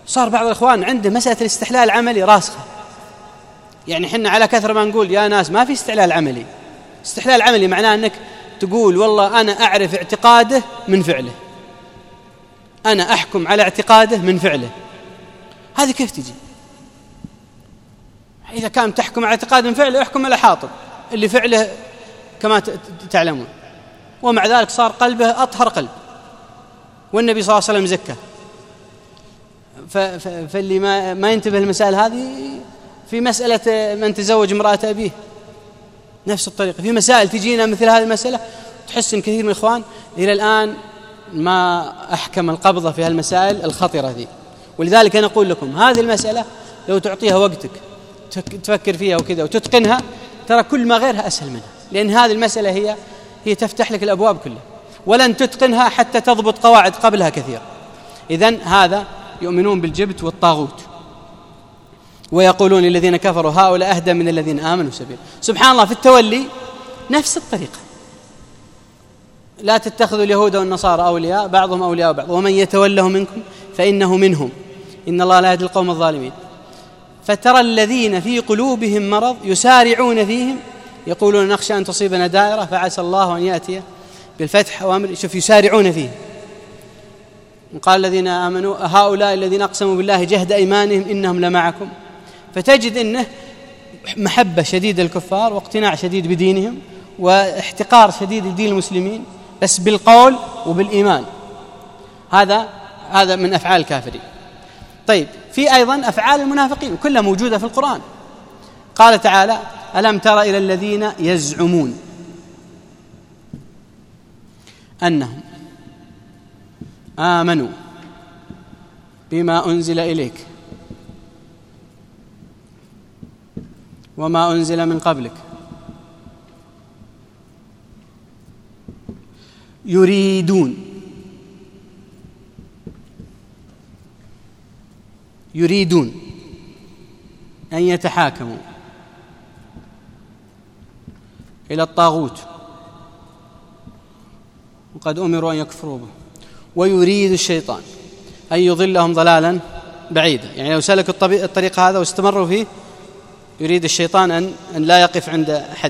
صار بعض الإخوان عنده مسألة الاستحلال العملي راسخة. يعني حنا على كثرة ما نقول يا ناس ما في استحلال عملي. استحلال عملي معناه أنك تقول والله أنا أعرف اعتقاده من فعله، أنا أحكم على اعتقاده من فعله. هذه كيف تجي؟ إذا كان تحكم على اعتقاد من فعله احكم على حاطب اللي فعله كما تعلمون، ومع ذلك صار قلبه أطهر قلب، والنبي صلى الله عليه وسلم زكاه. فاللي ما, ما ينتبه المسائل هذه في مسألة من تزوج امرأة أبيه نفس الطريقة. في مسائل تجينا مثل هذه المسألة تحس إن كثير من الإخوان إلى الآن ما أحكم القبضة في هالمسائل الخطرة ذي. ولذلك أنا أقول لكم هذه المسألة لو تعطيها وقتك تفكر فيها وكذا وتتقنها ترى كل ما غيرها أسهل منها، لأن هذه المسألة هي هي تفتح لك الأبواب كلها، ولن تتقنها حتى تضبط قواعد قبلها كثير. إذن هذا يؤمنون بالجبت والطاغوت، ويقولون الذين كفروا هؤلاء أهدى من الذين آمنوا سبيلا. سبحان الله في التولي نفس الطريقة، لا تتخذوا اليهود والنصارى أولياء بعضهم أولياء بعض ومن يتوله منكم فإنه منهم إن الله لا يهدي القوم الظالمين. فترى الذين في قلوبهم مرض يسارعون فيهم يقولون نخشى أن تصيبنا دائرة فعسى الله أن يأتي بالفتح وأمر. شوف يسارعون فيه. وقال الذين آمنوا هؤلاء الذين أقسموا بالله جهد أيمانهم إنهم لمعكم. فتجد إنه محبة شديدة الكفار واقتناع شديد بدينهم واحتقار شديد لدين المسلمين، بس بالقول وبالإيمان. هذا هذا من أفعال الكافرين. طيب في أيضا أفعال المنافقين كلها موجودة في القرآن. قال تعالى ألم تر إلى الذين يزعمون أنهم آمنوا بما أنزل إليك وما أنزل من قبلك يريدون يريدون أن يتحاكموا إلى الطاغوت وقد أمروا أن يكفروا به ويريد الشيطان أن يضلهم ضلالا بعيدا. يعني لو سلكوا الطريق هذا واستمروا فيه يريد الشيطان أن, أن لا يقف عند حد.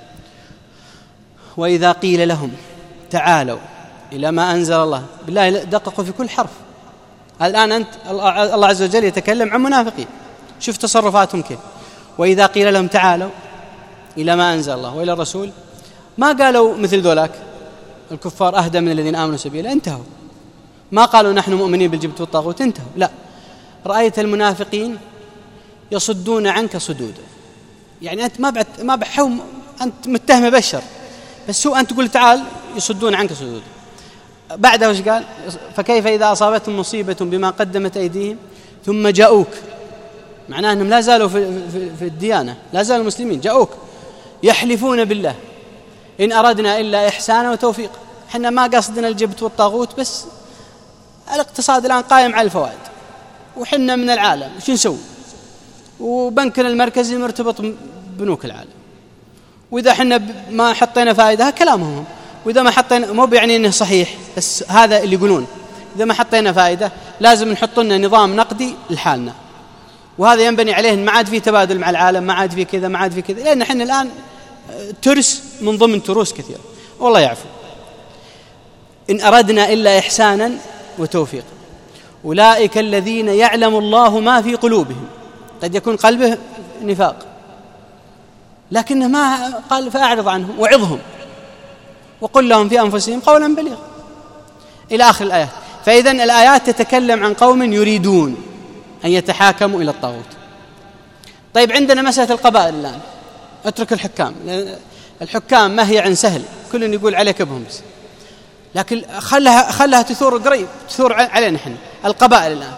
وإذا قيل لهم تعالوا إلى ما أنزل الله، بالله دققوا في كل حرف. الآن أنت الله عز وجل يتكلم عن منافقين، شوف تصرفاتهم كيف. وإذا قيل لهم تعالوا إلى ما أنزل الله وإلى الرسول ما قالوا مثل ذولاك الكفار أهدى من الذين آمنوا سبيلا، انتهوا. ما قالوا نحن مؤمنين بالجبت والطاغوت، انتهوا. لا، رأيت المنافقين يصدون عنك صدودا. يعني أنت ما بعد ما بحوم، أنت متهم بشر، بس هو أنت تقول تعال يصدون عنك صدودا. بعدها وش قال؟ فكيف إذا أصابتهم مصيبة بما قدمت أيديهم ثم جاءوك. معناه أنهم لا زالوا في, في, في الديانة، لا زالوا المسلمين، جاءوك يحلفون بالله إن أردنا إلا إحسانا وتوفيق. حنا ما قصدنا الجبت والطاغوت، بس الاقتصاد الآن قائم على الفوائد وحنا من العالم شو نسوي؟ وبنكنا المركزي مرتبط بنوك العالم، وإذا حنا ما حطينا فائدة كلامهم، وإذا ما حطينا مو يعني إنه صحيح، بس هذا اللي يقولون إذا ما حطينا فائدة لازم نحط لنا نظام نقدي لحالنا، وهذا ينبني عليه ما عاد في تبادل مع العالم، ما عاد في كذا، ما عاد في كذا، لأن حنا الآن ترس من ضمن تروس كثيرة، والله يعفو. إن أردنا إلا إحسانا وتوفيق. أولئك الذين يعلم الله ما في قلوبهم. قد يكون قلبه نفاق لكنه ما قال فأعرض عنهم وعظهم وقل لهم في أنفسهم قولا بليغا إلى آخر الآيات. فإذن الآيات تتكلم عن قوم يريدون أن يتحاكموا إلى الطاغوت. طيب عندنا مسألة القبائل الآن، اترك الحكام، الحكام ما هي عن سهل، كل يقول عليك بهم بس، لكن خلها خلها تثور قريب، تثور علينا احنا. القبائل الآن،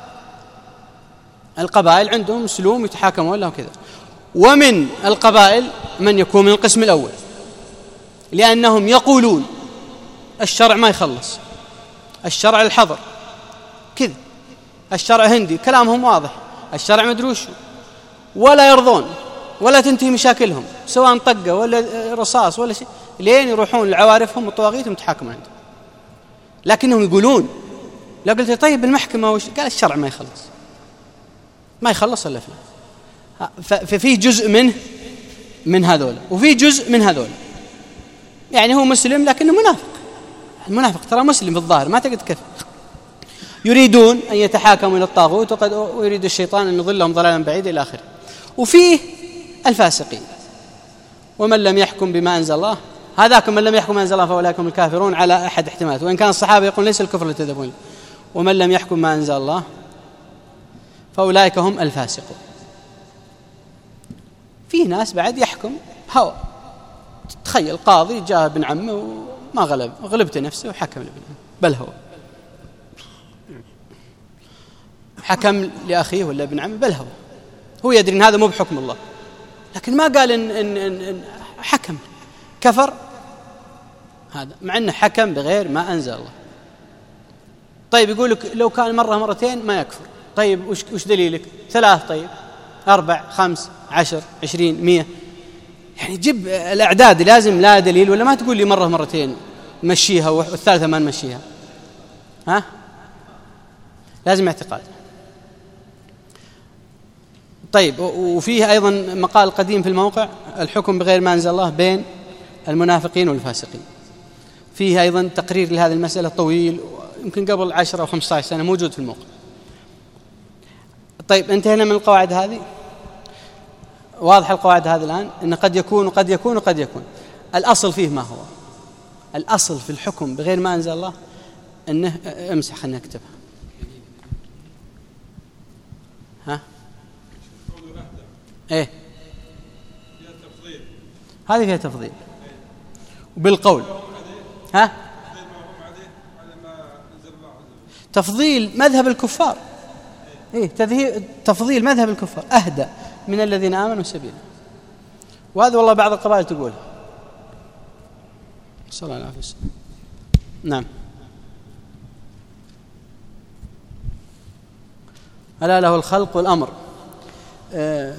القبائل عندهم سلوم يتحاكمون له وكذا. ومن القبائل من يكون من القسم الأول، لأنهم يقولون الشرع ما يخلص، الشرع الحظر كذا، الشرع هندي، كلامهم واضح، الشرع مدروش، ولا يرضون ولا تنتهي مشاكلهم سواء طقة ولا رصاص ولا شيء، لين يروحون لعوارفهم وطواغيتهم يتحاكمون عندهم. لكنهم يقولون لو قلت طيب المحكمة وش؟ قال الشرع ما يخلص، ما يخلص إلا فلان. ففي جزء منه من هذول وفي جزء من هذول، يعني هو مسلم لكنه منافق. المنافق ترى مسلم في الظاهر، ما تقدر تكفر. يريدون أن يتحاكموا إلى الطاغوت وقد ويريد الشيطان أن يضلهم ضلالا بعيدا إلى آخره. وفيه الفاسقين، ومن لم يحكم بما أنزل الله، هذاكم من لم يحكم بما أنزل الله فأولئك هم الكافرون على أحد احتمالات، وإن كان الصحابة يقول ليس الكفر اللي تذهبون، ومن لم يحكم ما أنزل الله فأولئك هم الفاسقون. في ناس بعد يحكم هوى، تخيل قاضي جاء ابن عمه وما غلب، غلبت نفسه وحكم لابن عمه، بل هو حكم لأخيه ولا ابن عمه، بل هو هو يدري أن هذا مو بحكم الله، لكن ما قال إن, إن, إن, إن حكم كفر هذا، مع أنه حكم بغير ما أنزل الله. طيب يقول لك لو كان مرة مرتين ما يكفر، طيب وش, وش دليلك؟ ثلاث، طيب أربع، خمس، عشر، عشرين، مية، يعني جيب الأعداد لازم لا دليل، ولا ما تقول لي مرة مرتين مشيها والثالثة ما نمشيها، ها؟ لازم اعتقاد. طيب وفيه أيضا مقال قديم في الموقع، الحكم بغير ما أنزل الله بين المنافقين والفاسقين، فيه أيضا تقرير لهذه المسألة طويل، يمكن قبل عشرة أو خمسة عشر سنة، موجود في الموقع. طيب انتهينا من القواعد هذه، واضح القواعد هذه الآن، أن قد يكون وقد يكون وقد يكون. الأصل فيه ما هو؟ الأصل في الحكم بغير ما أنزل الله أنه امسح، خلنا نكتبها، ها؟ ايه هذه فيها تفضيل وبالقول، ها؟ تفضيل مذهب الكفار، ايه تفضيل مذهب الكفار أهدى من الذين آمنوا سبيلا، وهذا والله بعض القبائل تقول. صلى الله عليه وسلم. نعم. ألا له الخلق والأمر. آه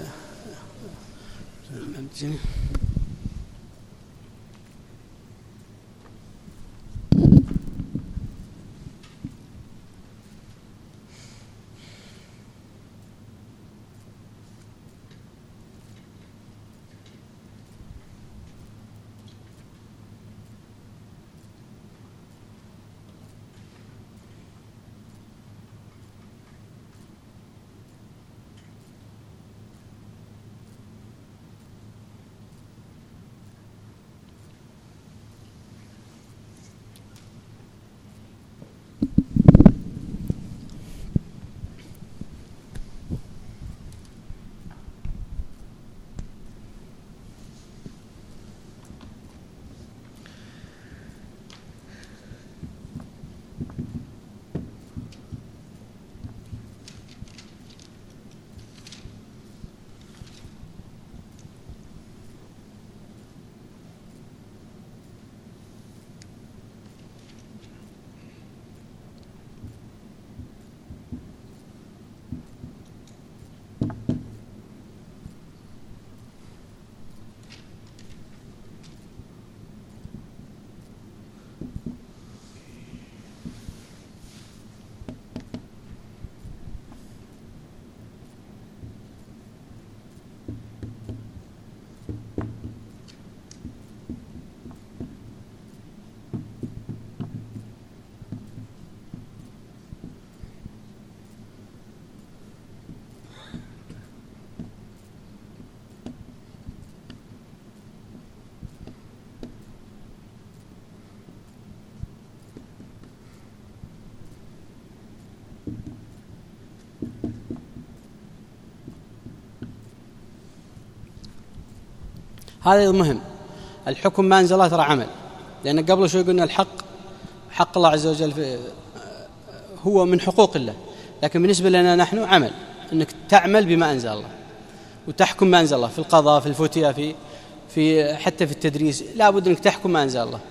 هذا مهم. الحكم ما أنزل الله ترى عمل، لأن قبل شوي قلنا الحق حق الله عز وجل في هو من حقوق الله، لكن بالنسبة لنا نحن عمل، أنك تعمل بما أنزل الله وتحكم ما أنزل الله في القضاء، في الفتية، في في حتى في التدريس، لا بد أنك تحكم ما أنزل الله.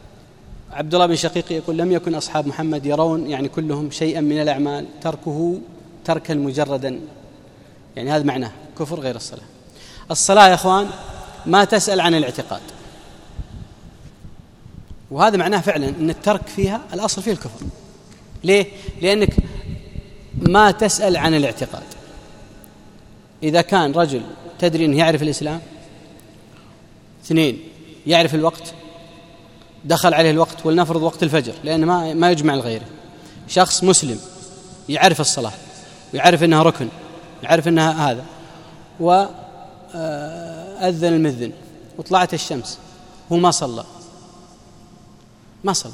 عبد الله بن شقيق يقول لم يكن أصحاب محمد يرون يعني كلهم شيئا من الأعمال تركه تركا مجردا، يعني هذا معناه كفر غير الصلاة. الصلاة يا أخوان ما تسأل عن الاعتقاد، وهذا معناه فعلا أن الترك فيها الأصل فيه الكفر، ليه؟ لأنك ما تسأل عن الاعتقاد. إذا كان رجل تدري أنه يعرف الإسلام، اثنين يعرف الوقت، دخل عليه الوقت ولنفرض وقت الفجر لأنه ما ما يجمع لغيره، شخص مسلم يعرف الصلاة ويعرف أنها ركن، يعرف أنها هذا، وأذن المذن وطلعت الشمس هو ما صلى ما صلى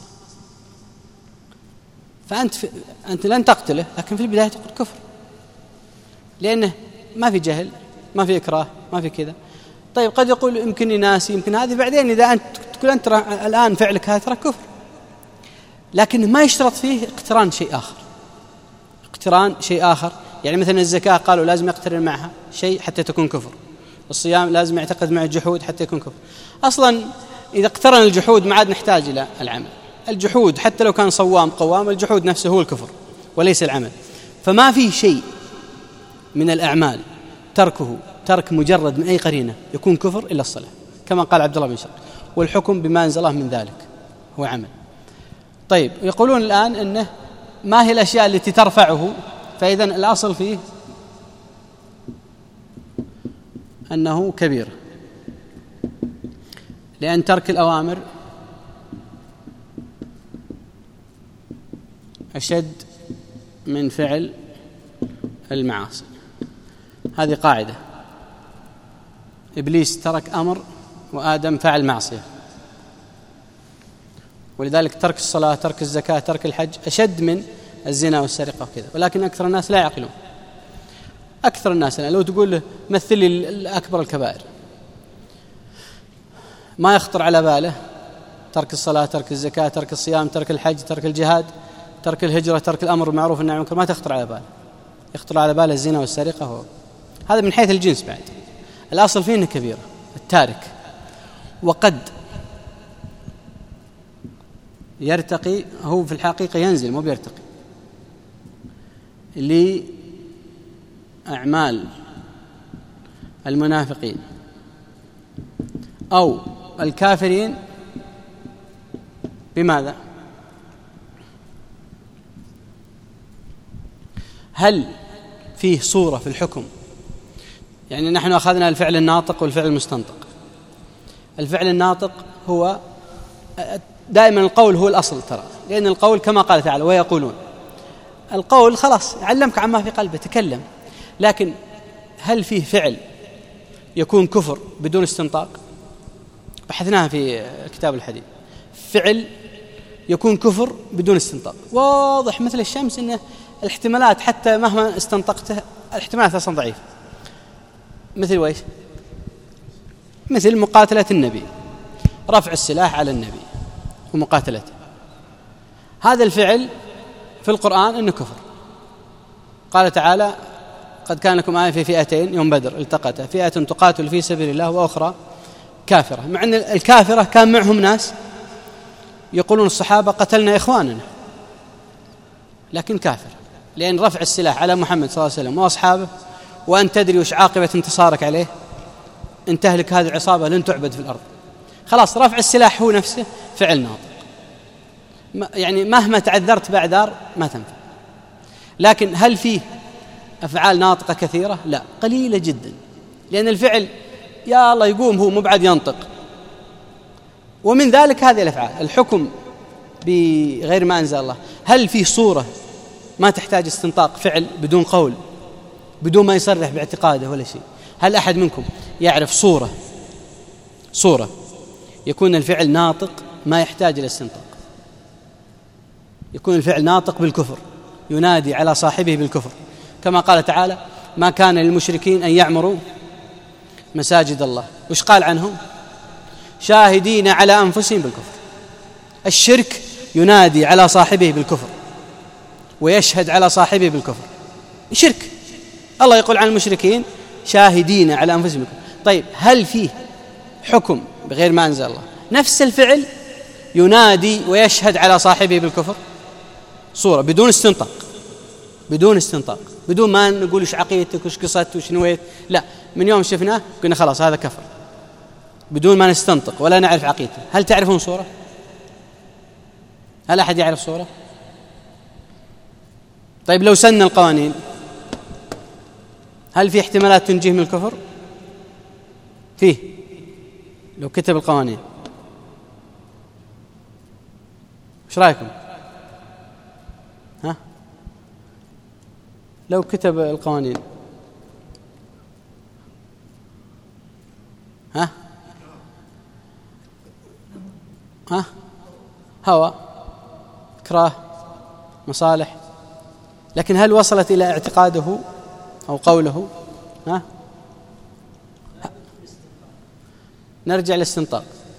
فأنت في أنت لن تقتله، لكن في البداية تقول كفر، لأنه ما في جهل، ما في إكراه، ما في كذا. طيب قد يقول يمكن ناسي، يمكن هذه، بعدين إذا أنت تقول أنت الآن فعلك هذا ترى كفر، لكن ما يشترط فيه اقتران شيء آخر. اقتران شيء آخر يعني مثلا الزكاة قالوا لازم يقترن معها شيء حتى تكون كفر، الصيام لازم يعتقد مع الجحود حتى يكون كفر. أصلا إذا اقترن الجحود ما عاد نحتاج إلى العمل، الجحود حتى لو كان صوام قوام الجحود نفسه هو الكفر وليس العمل. فما في شيء من الأعمال تركه ترك مجرد من أي قرينة يكون كفر إلا الصلاة، كما قال عبد الله بن شرق، والحكم بما أنزل الله من ذلك هو عمل. طيب يقولون الآن أنه ما هي الأشياء التي ترفعه؟ فإذا الأصل فيه أنه كبير، لأن ترك الأوامر أشد من فعل المعاصي. هذه قاعدة. إبليس ترك أمر وآدم فعل معصية، ولذلك ترك الصلاة، ترك الزكاة، ترك الحج أشد من الزنا والسرقة وكذا. ولكن أكثر الناس لا يعقلون. أكثر الناس لو تقول له مثل لي أكبر الكبائر ما يخطر على باله ترك الصلاة، ترك الزكاة، ترك الصيام، ترك الحج، ترك الجهاد، ترك الهجرة، ترك الأمر بالمعروف والنهي عن المنكر، ما تخطر على باله. يخطر على باله الزنا والسرقة. هو هذا من حيث الجنس. بعد الأصل فيه إنه كبيرة التارك، وقد يرتقي، هو في الحقيقة ينزل مو بيرتقي، لأعمال المنافقين أو الكافرين. بماذا؟ هل فيه صورة في الحكم؟ يعني نحن أخذنا الفعل الناطق والفعل المستنطق. الفعل الناطق هو دائما القول هو الأصل ترى، لأن القول كما قال تعالى ويقولون، القول خلاص علمك عما في قلبه تكلم. لكن هل فيه فعل يكون كفر بدون استنطاق؟ بحثناها في كتاب الحديث. فعل يكون كفر بدون استنطاق واضح مثل الشمس، إنه الاحتمالات حتى مهما استنطقته الاحتمالات أصلا ضعيفة. مثل ويش؟ مثل مقاتلة النبي، رفع السلاح على النبي ومقاتلته. هذا الفعل في القرآن إنه كفر. قال تعالى قد كان لكم آية في فئتين يوم بدر التقتا، فئة تقاتل في سبيل الله وأخرى كافرة. مع أن الكافرة كان معهم ناس يقولون الصحابة قتلنا إخواننا، لكن كافر، لأن رفع السلاح على محمد صلى الله عليه وسلم وأصحابه وأن تدري وش عاقبة انتصارك عليه، إن تهلك هذه العصابة لن تعبد في الأرض. خلاص رفع السلاح هو نفسه فعل ناطق، يعني مهما تعذرت بعذار ما تنفع. لكن هل فيه أفعال ناطقة كثيرة؟ لا، قليلة جدا، لأن الفعل يا الله يقوم هو مبعد ينطق. ومن ذلك هذه الأفعال الحكم بغير ما أنزل الله. هل في صورة ما تحتاج استنطاق، فعل بدون قول، بدون ما يصرح باعتقاده ولا شيء؟ هل أحد منكم يعرف صورة صورة يكون الفعل ناطق ما يحتاج إلى استنطاق، يكون الفعل ناطق بالكفر، ينادي على صاحبه بالكفر، كما قال تعالى ما كان للمشركين أن يعمروا مساجد الله، وش قال عنهم؟ شاهدين على أنفسهم بالكفر. الشرك ينادي على صاحبه بالكفر ويشهد على صاحبه بالكفر، شرك. الله يقول عن المشركين شاهدين على أنفسهم بالكفر. طيب هل فيه حكم بغير ما أنزل الله نفس الفعل ينادي ويشهد على صاحبه بالكفر؟ صورة بدون استنطاق، بدون استنطاق، بدون ما نقول وش عقيدتك وش قصدت وش نويت، لا، من يوم شفناه قلنا خلاص هذا كفر، بدون ما نستنطق ولا نعرف عقيدته. هل تعرفون صورة؟ هل أحد يعرف صورة؟ طيب لو سن القوانين هل في احتمالات تنجيه من الكفر؟ فيه، لو كتب القوانين. ايش رايكم؟ ها؟ لو كتب القوانين ها؟ ها؟ هوى، إكراه، مصالح، لكن هل وصلت إلى اعتقاده أو قوله؟ ها؟ نرجع للاستنطاق.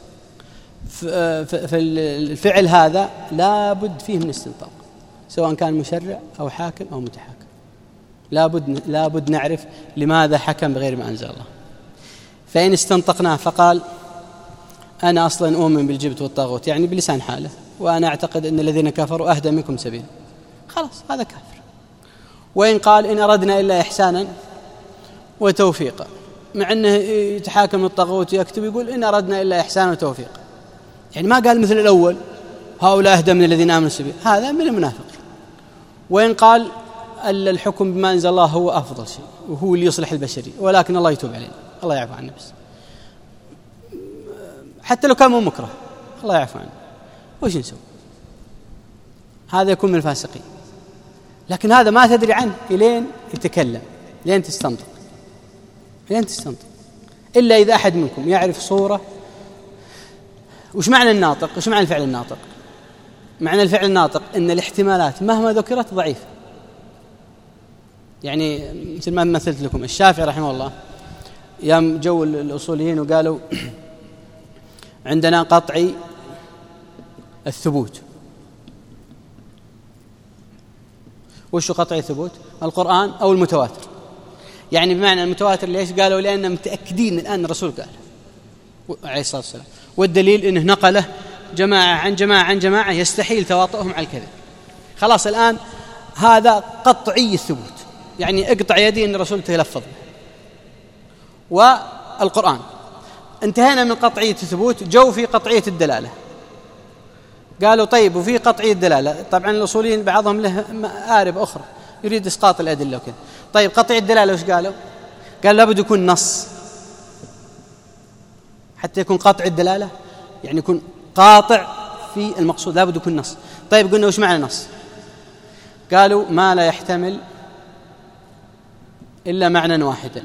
في الفعل هذا لا بد فيه من استنطاق، سواء كان مشرع أو حاكم أو متحاكم، لا بد لا بد نعرف لماذا حكم بغير ما أنزل الله. فإن استنطقناه فقال أنا أصلا أؤمن بالجبت والطاغوت، يعني بلسان حاله، وأنا أعتقد أن الذين كفروا أهدى منكم سبيلا، خلاص هذا كافر. وإن قال إن أردنا إلا إحسانا وتوفيقا، مع أنه يتحاكم الطاغوت يكتب يقول إن أردنا إلا إحسانا وتوفيقا، يعني ما قال مثل الأول هؤلاء أهدى من الذين آمنوا سبيلا، هذا من المنافقين. وإن قال الحكم بما أنزل الله هو أفضل شيء وهو اللي يصلح البشرية، ولكن الله يتوب علينا، الله يعفو عنا، بس حتى لو كان مو مكره الله يعفو عنه، وش نسوي؟ هذا يكون من الفاسقين. لكن هذا ما تدري عنه إلين يتكلم، لين تستنطق، لين تستنطق، إلا إذا أحد منكم يعرف صورة. وش معنى الناطق؟ وش معنى الفعل الناطق؟ معنى الفعل الناطق أن الاحتمالات مهما ذكرت ضعيفة. يعني مثل ما مثلت لكم الشافعي رحمه الله يام جو الأصوليين وقالوا عندنا قطعي الثبوت. وش قطعي الثبوت؟ القرآن أو المتواتر. يعني بمعنى المتواتر ليش؟ قالوا لأننا متأكدين الآن الرسول قال عليه الصلاة والسلام، والدليل أنه نقله جماعة عن جماعة عن جماعة يستحيل تواطؤهم على الكذب. خلاص الآن هذا قطعي الثبوت، يعني اقطع يدي أن الرسول تلفظ. والقرآن انتهينا من قطعية الثبوت، جو في قطعية الدلالة. قالوا طيب وفي قطعية الدلالة، طبعا الأصوليين بعضهم له مآرب أخرى يريد إسقاط الأدلة وكذا. طيب قطعية الدلالة وش قالوا؟ قال لابد يكون نص حتى يكون قاطع الدلالة، يعني يكون قاطع في المقصود، لابد يكون نص. طيب قلنا وش معنى نص؟ قالوا ما لا يحتمل إلا معنى واحدا،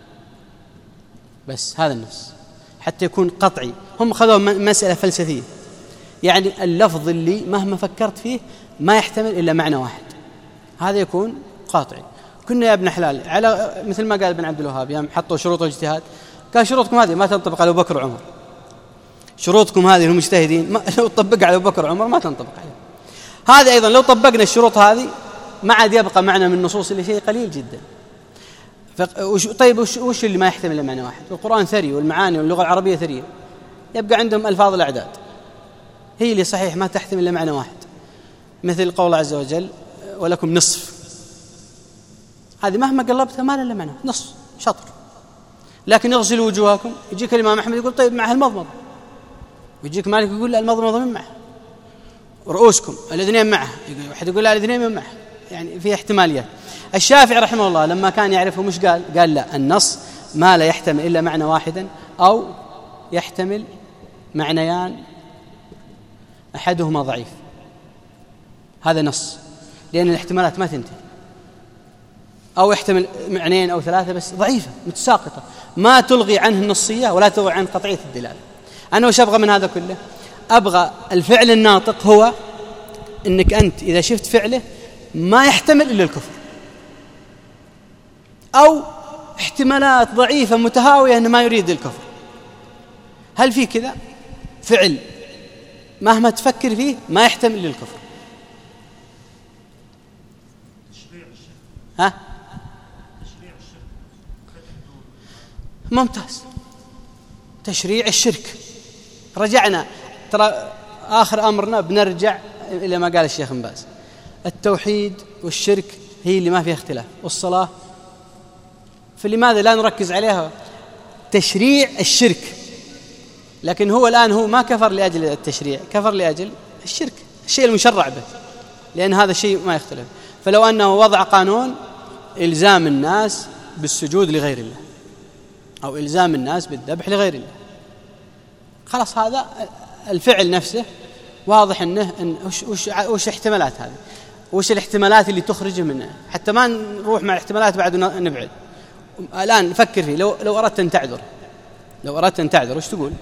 بس هذا النص حتى يكون قطعي. هم خذوا مسألة فلسفية، يعني اللفظ اللي مهما فكرت فيه ما يحتمل إلا معنى واحد، هذا يكون قاطعي. كنا يا ابن حلال على مثل ما قال ابن عبد الوهاب يوم حطوا شروط الاجتهاد، قال شروطكم هذه ما تنطبق على أبو بكر وعمر، شروطكم هذه المجتهدين ما لو طبق على أبو بكر وعمر ما تنطبق عليه. هذا أيضا لو طبقنا الشروط هذه ما عاد يبقى معنى من النصوص اللي شيء قليل جدا. طيب وش, وش اللي ما يحتمل معنى واحد؟ القرآن ثري والمعاني واللغة العربية ثرية، يبقى عندهم ألفاظ الأعداد هي اللي صحيح ما تحتمل إلا معنى واحد، مثل قول الله عز وجل ولكم نصف، هذه مهما قلبتها ما لها معنى، نصف شطر. لكن اغسلوا وجوهكم، يجيك الإمام أحمد يقول طيب معها المضمض، ويجيك مالك يقول لا المضمض من معه. رؤوسكم الاثنين معه، واحد يقول لا الاثنين من معه، يعني في احتماليات. الشافعي رحمه الله لما كان يعرفه مش قال؟ قال لا، النص ما لا يحتمل إلا معنى واحدا أو يحتمل معنيان أحدهما ضعيف، هذا نص، لأن الاحتمالات ما تنتهي، أو يحتمل معنيين أو ثلاثة بس ضعيفة متساقطة ما تلغي عنه النصية ولا تلغي عنه قطعية الدلالة. أنا وش أبغى من هذا كله؟ أبغى الفعل الناطق هو أنك أنت إذا شفت فعله ما يحتمل إلا الكفر، أو احتمالات ضعيفة متهاوية أنه ما يريد الكفر. هل في كذا فعل مهما تفكر فيه ما يحتمل للكفر؟ ها؟ ممتاز. تشريع الشرك، رجعنا ترى آخر أمرنا بنرجع إلى ما قال الشيخ بن باز، التوحيد والشرك هي اللي ما فيها اختلاف، والصلاة. فلماذا لا نركز عليها؟ تشريع الشرك. لكن هو الآن هو ما كفر لأجل التشريع، كفر لأجل الشرك، الشيء المشرع به، لأن هذا الشيء ما يختلف. فلو أنه وضع قانون إلزام الناس بالسجود لغير الله أو إلزام الناس بالذبح لغير الله، خلاص هذا الفعل نفسه واضح أنه إن وش, وش, وش احتمالات هذه، وش الاحتمالات اللي تخرجه منه، حتى ما نروح مع الاحتمالات بعد نبعد. الآن نفكر فيه، لو, لو أردت أن تعذر لو أردت أن تعذر وش تقول؟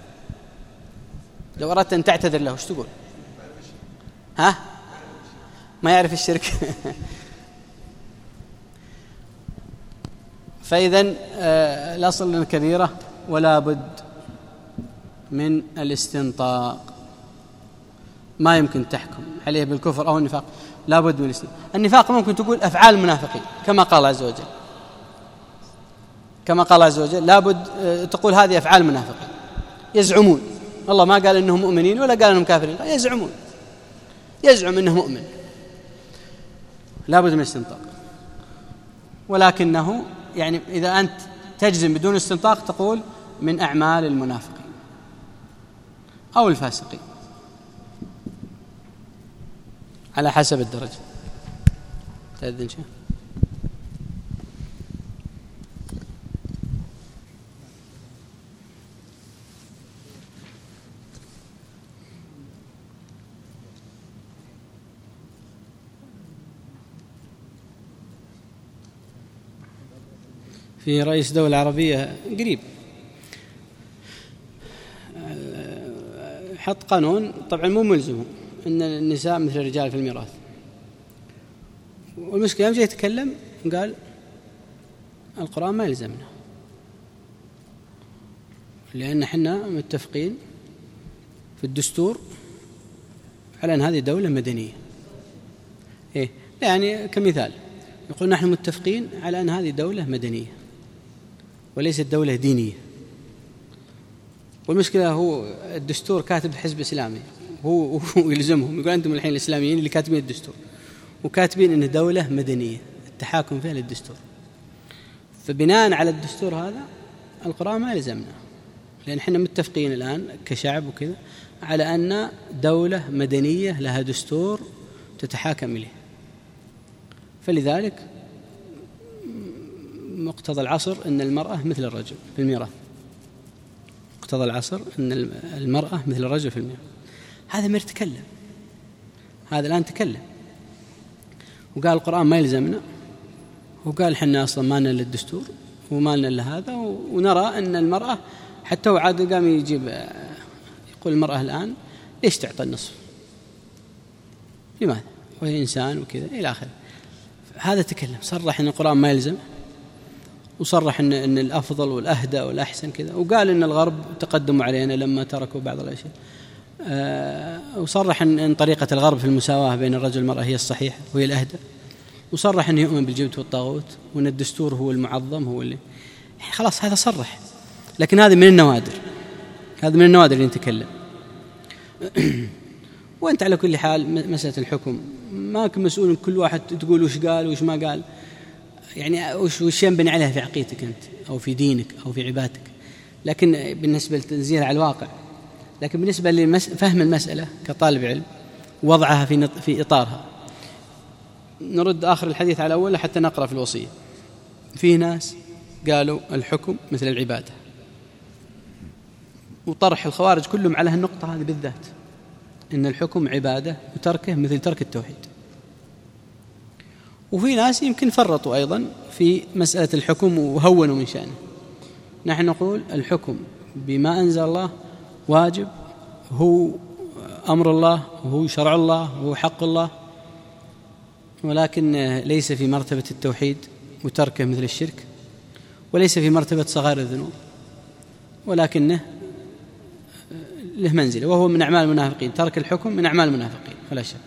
لو أردت أن تعتذر له وش تقول؟ ها؟ ما يعرف الشرك. فإذن آه الأصل الكبيرة ولا بد من الاستنطاق، ما يمكن تحكم عليه بالكفر أو النفاق، لا بد من الاستنطاق. النفاق ممكن تقول أفعال المنافقين كما قال عز وجل، كما قال عز وجل لا بد آه تقول هذه أفعال المنافقين يزعمون، الله ما قال إنهم مؤمنين ولا قال إنهم كافرين، يزعمون يزعم إنه مؤمن، لا بد من الاستنطاق. ولكنه يعني إذا أنت تجزم بدون استنطاق تقول من أعمال المنافقين أو الفاسقين على حسب الدرجة. تأذن شيء؟ في رئيس دولة عربية قريب حط قانون، طبعا مو ملزم أن النساء مثل الرجال في الميراث، والمشكلة يوم جاي يتكلم قال القرآن ما يلزمنا لأن احنا متفقين في الدستور على أن هذه دولة مدنية. إيه يعني كمثال يقول نحن متفقين على أن هذه دولة مدنية وليست دولة دينية، والمشكلة هو الدستور كاتب حزب إسلامي هو يلزمهم، يقول أنتم الحين الإسلاميين اللي كاتبين الدستور وكاتبين أنه دولة مدنية التحاكم فيها للدستور، فبناء على الدستور هذا القرآن ما يلزمنا لأن احنا متفقين الآن كشعب وكذا على أن دولة مدنية لها دستور تتحاكم إليه. فلذلك مقتضى العصر أن المرأة مثل الرجل في الميراث، مقتضى العصر أن المرأة مثل الرجل في الميراث. هذا ما يتكلم، هذا الآن تكلم وقال القرآن ما يلزمنا، وقال حنا أصلا ما لنا للدستور وما لنا لهذا، ونرى أن المرأة حتى هو عاد قام يجيب يقول المرأة الآن ليش تعطى النصف، لماذا وهي إنسان وكذا إلى آخره. هذا تكلم صرح أن القرآن ما يلزم، وصرح أن, أن الأفضل والأهدى والأحسن كذا، وقال أن الغرب تقدموا علينا لما تركوا بعض الأشياء، أه وصرح أن, أن طريقة الغرب في المساواة بين الرجل والمرأة هي الصحيحة وهي الأهدى، وصرح أنه يؤمن بالجبت والطاغوت وأن الدستور هو المعظم هو اللي خلاص هذا صرح. لكن هذه من النوادر، هذا من النوادر اللي نتكلم. وأنت على كل حال مسألة الحكم ما كنت مسؤول كل واحد تقول وش قال وش ما قال، يعني وش وش ينبني عليها في عقيدتك أنت أو في دينك أو في عبادتك، لكن بالنسبة لتنزيل على الواقع. لكن بالنسبة لفهم المسألة كطالب علم وضعها في في إطارها، نرد آخر الحديث على أوله حتى نقرأ في الوصية. في ناس قالوا الحكم مثل العبادة، وطرح الخوارج كلهم على هالنقطة هذه بالذات، إن الحكم عبادة وتركه مثل ترك التوحيد. وفي ناس يمكن فرطوا أيضا في مسألة الحكم وهونوا من شأنه. نحن نقول الحكم بما أنزل الله واجب، هو أمر الله وهو شرع الله وهو حق الله، ولكن ليس في مرتبة التوحيد وتركه مثل الشرك، وليس في مرتبة صغائر الذنوب، ولكنه له منزلة وهو من أعمال المنافقين. ترك الحكم من أعمال المنافقين ولا شك،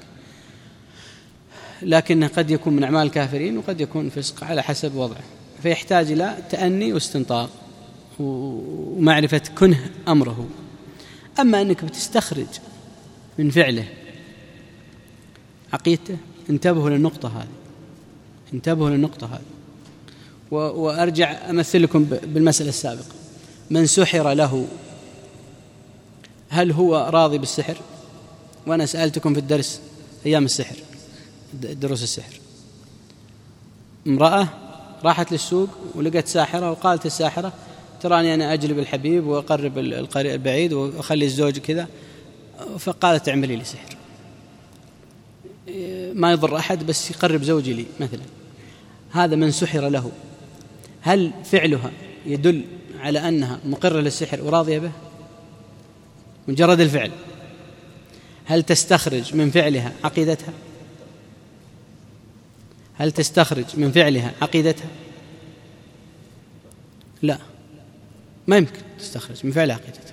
لكنه قد يكون من أعمال الكافرين وقد يكون فسق على حسب وضعه، فيحتاج إلى تأني واستنطاق ومعرفة كنه أمره. أما أنك بتستخرج من فعله عقيدته، انتبهوا للنقطة هذه، انتبهوا للنقطة هذه. وأرجع أمثلكم بالمسألة السابقة، من سحر له هل هو راضي بالسحر؟ وأنا سألتكم في الدرس أيام السحر، دروس السحر، امرأة راحت للسوق ولقت ساحرة وقالت الساحرة تراني أنا أجلب الحبيب وأقرب البعيد وأخلي الزوج كذا، فقالت اعملي لي سحر ما يضر أحد بس يقرب زوجي لي مثلا. هذا من سحر له، هل فعلها يدل على أنها مقرة للسحر وراضية به؟ مجرد الفعل. هل تستخرج من فعلها عقيدتها؟ هل تستخرج من فعلها عقيدتها؟ لا، ما يمكن تستخرج من فعل عقيدتها.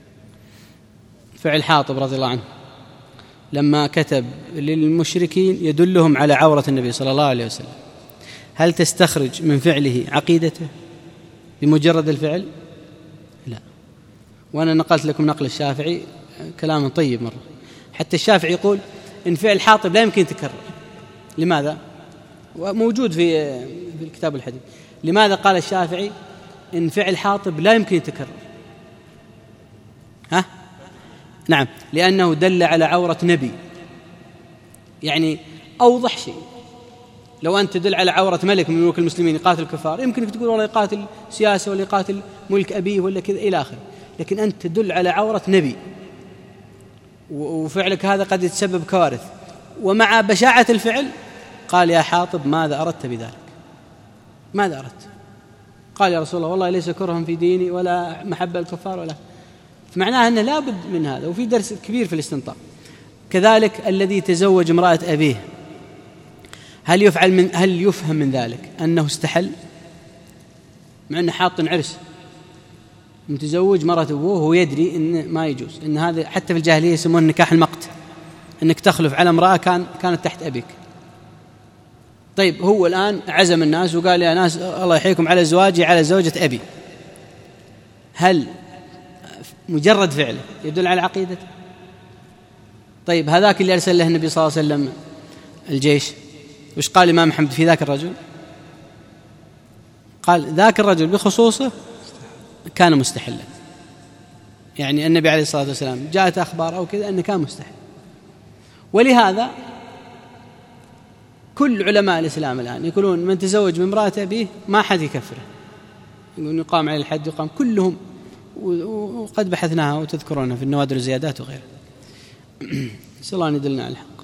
فعل حاطب رضي الله عنه لما كتب للمشركين يدلهم على عورة النبي صلى الله عليه وسلم، هل تستخرج من فعله عقيدته بمجرد الفعل؟ لا. وأنا نقلت لكم نقل الشافعي كلام طيب مرة، حتى الشافعي يقول إن فعل حاطب لا يمكن يتكرر. لماذا؟ وموجود في في الكتاب الحديث. لماذا قال الشافعي إن فعل حاطب لا يمكن يتكرر؟ ها؟ نعم، لأنه دل على عورة نبي. يعني أوضح شيء، لو أنت تدل على عورة ملك من ملوك المسلمين يقاتل الكفار يمكنك تقول والله يقاتل سياسة ولا يقاتل ملك أبيه ولا كذا إلى آخره، لكن أنت تدل على عورة نبي وفعلك هذا قد يتسبب كوارث. ومع بشاعة الفعل قال يا حاطب ماذا أردت بذلك؟ ماذا أردت؟ قال يا رسول الله والله ليس كرها في ديني ولا محبة الكفار ولا. فمعناه أنه لا بد من هذا. وفي درس كبير في الاستنطاق. كذلك الذي تزوج امرأة أبيه، هل يفعل من هل يفهم من ذلك أنه استحل؟ مع أنه حاط عرس متزوج مرة أبوه وهو يدري إن ما يجوز، إن هذا حتى في الجاهلية يسمونه نكاح المقت، إنك تخلف على امرأة كان كانت تحت أبيك. طيب هو الآن عزم الناس وقال يا ناس الله يحييكم على زواجي على زوجة أبي، هل مجرد فعله يدل على عقيدته؟ طيب هذاك اللي أرسل له النبي صلى الله عليه وسلم الجيش وش قال الإمام محمد في ذاك الرجل؟ قال ذاك الرجل بخصوصه كان مستحلا. يعني النبي عليه الصلاة والسلام جاءت أخبار أو كذا أنه كان مستحل. ولهذا كل علماء الإسلام الآن يقولون من تزوج من امرأة أبيه ما حد يكفره، يقولون يقام عليه الحد يقام كلهم، وقد بحثناها وتذكرونها في النوادر والزيادات وغيرها. نسأل الله أن يدلنا على الحق.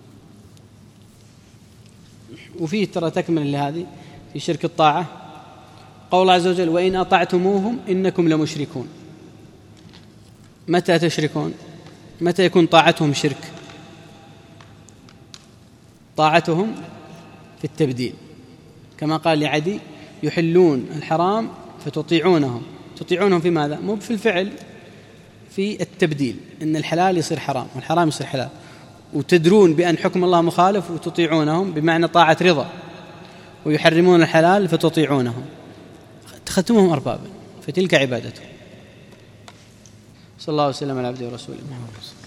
وفيه ترى تكمل لهذه في شرك الطاعة، قول الله عز وجل وإن أطعتموهم إنكم لمشركون. متى تشركون؟ متى يكون طاعتهم شرك؟ طاعتهم في التبديل، كما قال لعدي يحلون الحرام فتطيعونهم. تطيعونهم في ماذا؟ مو في الفعل، في التبديل، إن الحلال يصير حرام والحرام يصير حلال، وتدرون بأن حكم الله مخالف وتطيعونهم بمعنى طاعة رضا، ويحرمون الحلال فتطيعونهم، اتخذتموهم أربابا فتلك عبادتهم. صلى الله وسلم على عبده ورسوله محمد.